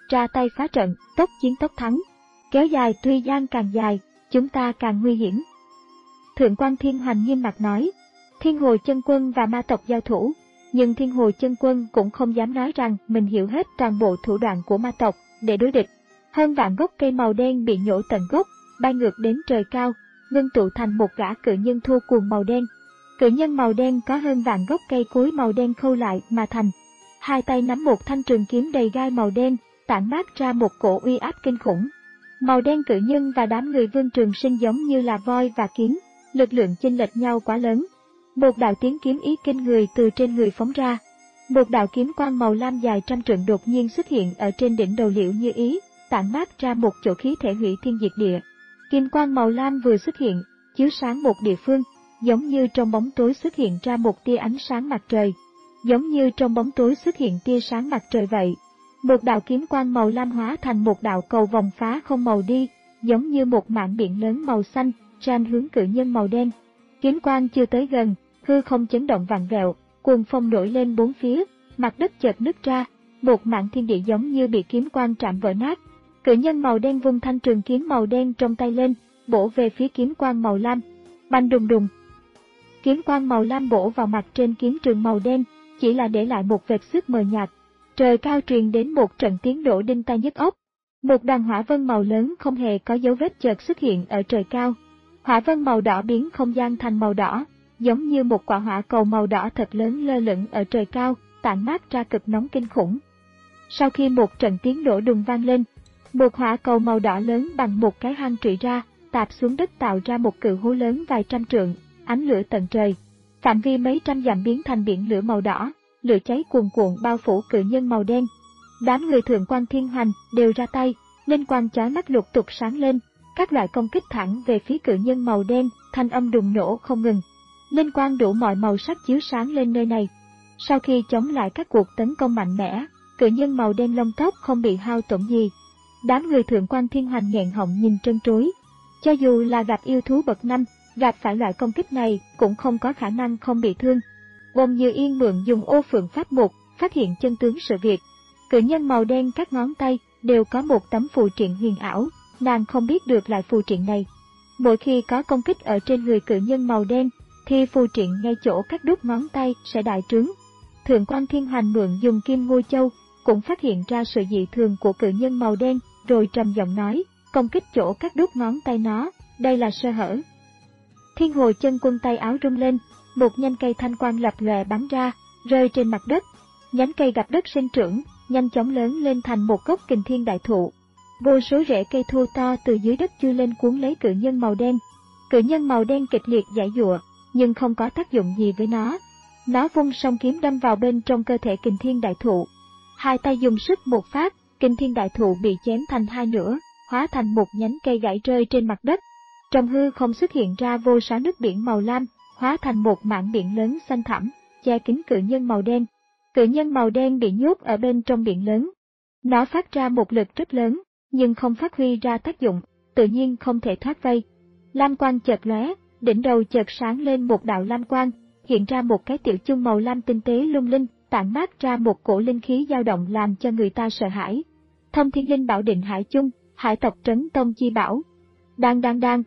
ra tay phá trận, tốc chiến tốc thắng. Kéo dài tuy gian càng dài, chúng ta càng nguy hiểm. Thượng quan Thiên Hoành nghiêm mặt nói, Thiên Hồ Chân Quân và ma tộc giao thủ, nhưng Thiên Hồ Chân Quân cũng không dám nói rằng mình hiểu hết toàn bộ thủ đoạn của ma tộc để đối địch. Hơn vạn gốc cây màu đen bị nhổ tận gốc, bay ngược đến trời cao, ngưng tụ thành một gã cự nhân thô cuồng màu đen. Cự nhân màu đen có hơn vạn gốc cây cối màu đen khâu lại mà thành. Hai tay nắm một thanh trường kiếm đầy gai màu đen, tản mát ra một cổ uy áp kinh khủng. Màu đen cự nhân và đám người Vương Trường Sinh giống như là voi và kiến, lực lượng chênh lệch nhau quá lớn. Một đạo tiếng kiếm ý kinh người từ trên người phóng ra. Một đạo kiếm quang màu lam dài trăm trượng đột nhiên xuất hiện ở trên đỉnh đầu Liễu Như Ý, tản mát ra một chỗ khí thể hủy thiên diệt địa. Kim quang màu lam vừa xuất hiện, chiếu sáng một địa phương, giống như trong bóng tối xuất hiện ra một tia ánh sáng mặt trời. Giống như trong bóng tối xuất hiện tia sáng mặt trời vậy. Một đạo kiếm quang màu lam hóa thành một đạo cầu vòng phá không màu đi, giống như một mảng biển lớn màu xanh, tràn hướng cự nhân màu đen. Kiếm quang chưa tới gần, hư không chấn động vặn vẹo, cuồng phong nổi lên bốn phía, mặt đất chợt nứt ra, một mảng thiên địa giống như bị kiếm quang chạm vỡ nát. Cự nhân màu đen vung thanh trường kiếm màu đen trong tay lên, bổ về phía kiếm quang màu lam. Bành đùng đùng. Kiếm quang màu lam bổ vào mặt trên kiếm trường màu đen, chỉ là để lại một vệt xước mờ nhạt. Trời cao truyền đến một trận tiếng nổ đinh tai nhức óc. Một đoàn hỏa vân màu lớn không hề có dấu vết chợt xuất hiện ở trời cao. Hỏa vân màu đỏ biến không gian thành màu đỏ, giống như một quả hỏa cầu màu đỏ thật lớn lơ lửng ở trời cao, tản mát ra cực nóng kinh khủng. Sau khi một trận tiếng nổ đùng vang lên, một hỏa cầu màu đỏ lớn bằng một cái hang trụy ra, tạp xuống đất tạo ra một cự hố lớn vài trăm trượng, ánh lửa tận trời. Phạm vi mấy trăm dặm biến thành biển lửa màu đỏ, lửa cháy cuồn cuộn bao phủ cự nhân màu đen. Đám người Thượng quan Thiên Hoành đều ra tay, linh quang chói mắt lục tục sáng lên, các loại công kích thẳng về phía cự nhân màu đen, thanh âm đùng nổ không ngừng. Linh quang đủ mọi màu sắc chiếu sáng lên nơi này. Sau khi chống lại các cuộc tấn công mạnh mẽ, cự nhân màu đen lông tóc không bị hao tổn gì. Đám người Thượng quan Thiên Hoành nghẹn họng nhìn trân trối. Cho dù là gặp yêu thú bậc năm, gặp phải loại công kích này cũng không có khả năng không bị thương. Bồn Như Yên mượn dùng ô phượng pháp mục, phát hiện chân tướng sự việc. Cự nhân màu đen các ngón tay đều có một tấm phù triện huyền ảo, nàng không biết được loại phù triện này. Mỗi khi có công kích ở trên người cự nhân màu đen, thì phù triện ngay chỗ các đốt ngón tay sẽ đại trướng. Thượng quan Thiên Hoành mượn dùng kim ngô châu, cũng phát hiện ra sự dị thường của cự nhân màu đen, rồi trầm giọng nói, công kích chỗ các đốt ngón tay nó, đây là sơ hở. Thiên Hồ Chân Quân tay áo rung lên, một nhánh cây thanh quang lập lòe bắn ra, rơi trên mặt đất. Nhánh cây gặp đất sinh trưởng, nhanh chóng lớn lên thành một gốc kình thiên đại thụ. Vô số rễ cây thô to từ dưới đất chui lên cuốn lấy cự nhân màu đen. Cự nhân màu đen kịch liệt giãy giụa, nhưng không có tác dụng gì với nó. Nó vung song kiếm đâm vào bên trong cơ thể kình thiên đại thụ. Hai tay dùng sức một phát, kình thiên đại thụ bị chém thành hai nửa, hóa thành một nhánh cây gãy rơi trên mặt đất. Trong hư không xuất hiện ra vô số nước biển màu lam, hóa thành một mảng biển lớn xanh thẳm, che kín cự nhân màu đen. Cự nhân màu đen bị nhốt ở bên trong biển lớn. Nó phát ra một lực rất lớn, nhưng không phát huy ra tác dụng, tự nhiên không thể thoát vây. Lam quang chợt lóe, đỉnh đầu chợt sáng lên một đạo lam quang, hiện ra một cái tiểu chung màu lam tinh tế lung linh, tản mát ra một cổ linh khí dao động làm cho người ta sợ hãi. Thông Thiên Linh Bảo Định Hải Chung, Hải tộc trấn tông chi bảo. Đang đang đang.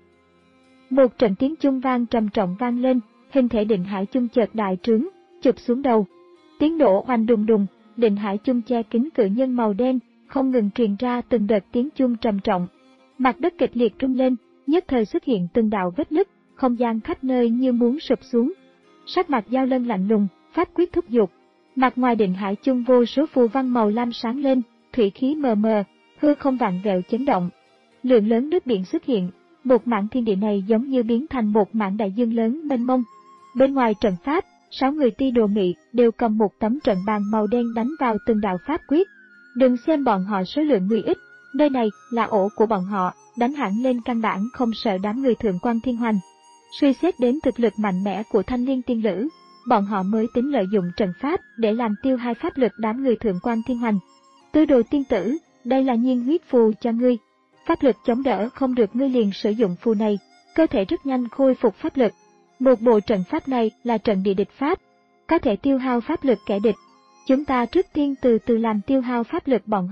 Một trận tiếng chung vang trầm trọng vang lên, hình thể Định Hải Chung chợt đại trướng, chụp xuống đầu. Tiếng nổ oanh đùng đùng, Định Hải Chung che kín cự nhân màu đen, không ngừng truyền ra từng đợt tiếng chung trầm trọng. Mặt đất kịch liệt rung lên, nhất thời xuất hiện từng đạo vết nứt, không gian khắp nơi như muốn sụp xuống. Sắc mặt Giao Lân lạnh lùng, pháp quyết thúc giục. Mặt ngoài Định Hải Chung vô số phù văn màu lam sáng lên, thủy khí mờ mờ, hư không vặn vẹo chấn động. Lượng lớn nước biển xuất hiện, một mảng thiên địa này giống như biến thành một mảng đại dương lớn mênh mông. Bên ngoài trận pháp, sáu người ti đồ mị đều cầm một tấm trận bàn màu đen đánh vào từng đạo pháp quyết. Đừng xem bọn họ số lượng người ít, nơi này là ổ của bọn họ, đánh hẳn lên căn bản không sợ đám người Thượng quan Thiên Hoành. Suy xét đến thực lực mạnh mẽ của Thanh Liên Tiên Lữ, bọn họ mới tính lợi dụng trận pháp để làm tiêu hai pháp lực đám người Thượng quan Thiên Hoành. Tư đồ tiên tử, đây là nhiên huyết phù cho ngươi. Pháp lực chống đỡ không được ngươi liền sử dụng phù này, cơ thể rất nhanh khôi phục pháp lực. Một bộ trận pháp này là trận địa địch pháp, có thể tiêu hao pháp lực kẻ địch. Chúng ta trước tiên từ từ làm tiêu hao pháp lực bọn họ,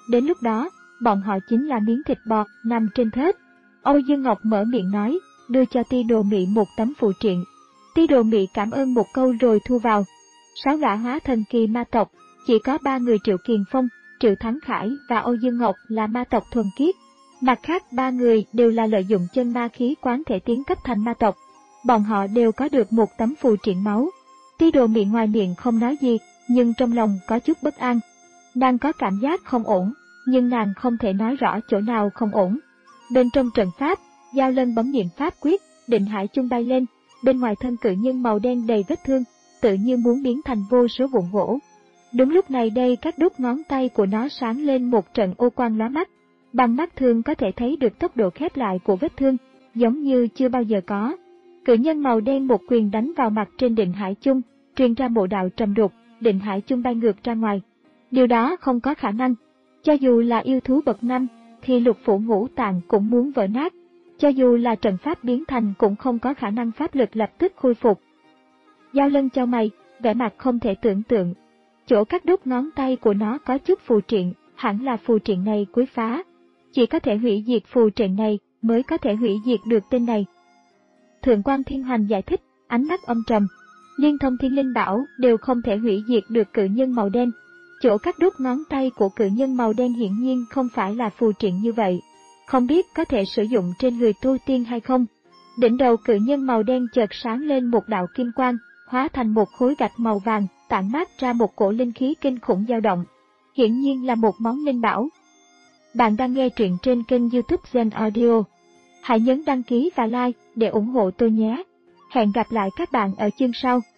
Đến lúc đó, bọn họ chính là miếng thịt bò nằm trên thớt. Âu Dương Ngọc mở miệng nói, đưa cho Ti Đồ Mị một tấm phù triện. Ti Đồ Mị cảm ơn một câu rồi thu vào. Sáu gã hóa thần kỳ ma tộc, chỉ có ba người Triệu Kiền Phong, Triệu Thắng Khải và Âu Dương Ngọc là ma tộc thuần khiết. Mặt khác ba người đều là lợi dụng chân ma khí quán thể tiến cấp thành ma tộc. Bọn họ đều có được một tấm phù triện máu. Ti Đồ Mị ngoài miệng không nói gì, nhưng trong lòng có chút bất an. Nàng có cảm giác không ổn, nhưng nàng không thể nói rõ chỗ nào không ổn. Bên trong trận pháp, Giao Lân bấm niệm pháp quyết, Định Hải Chung bay lên, bên ngoài thân cự nhân màu đen đầy vết thương, tự như muốn biến thành vô số vụn gỗ. Đúng lúc này đây các đốt ngón tay của nó sáng lên một trận ô quang lóa mắt. Bằng mắt thường có thể thấy được tốc độ khép lại của vết thương, giống như chưa bao giờ có. Cự nhân màu đen một quyền đánh vào mặt trên Định Hải Chung, truyền ra một đạo trầm đục, Định Hải Chung bay ngược ra ngoài. Điều đó không có khả năng. Cho dù là yêu thú bậc năm, thì lục phủ ngũ tạng cũng muốn vỡ nát. Cho dù là trận pháp biến thành cũng không có khả năng pháp lực lập tức khôi phục. Giao Lân chau mày, vẻ mặt không thể tưởng tượng. Chỗ các đốt ngón tay của nó có chút phù triện, hẳn là phù triện này quý phá. Chỉ có thể hủy diệt phù triện này mới có thể hủy diệt được tên này. Thượng quan Thiên Hoành giải thích, ánh mắt âm trầm. Liên thông thiên linh bảo đều không thể hủy diệt được cự nhân màu đen. Chỗ các đốt ngón tay của cự nhân màu đen hiển nhiên không phải là phù triện như vậy. Không biết có thể sử dụng trên người tu tiên hay không. Đỉnh đầu cự nhân màu đen chợt sáng lên một đạo kim quang, hóa thành một khối gạch màu vàng, tản mát ra một cổ linh khí kinh khủng dao động. Hiển nhiên là một món linh bảo. Bạn đang nghe truyện trên kênh YouTube Zen Audio. Hãy nhấn đăng ký và like để ủng hộ tôi nhé. Hẹn gặp lại các bạn ở chương sau.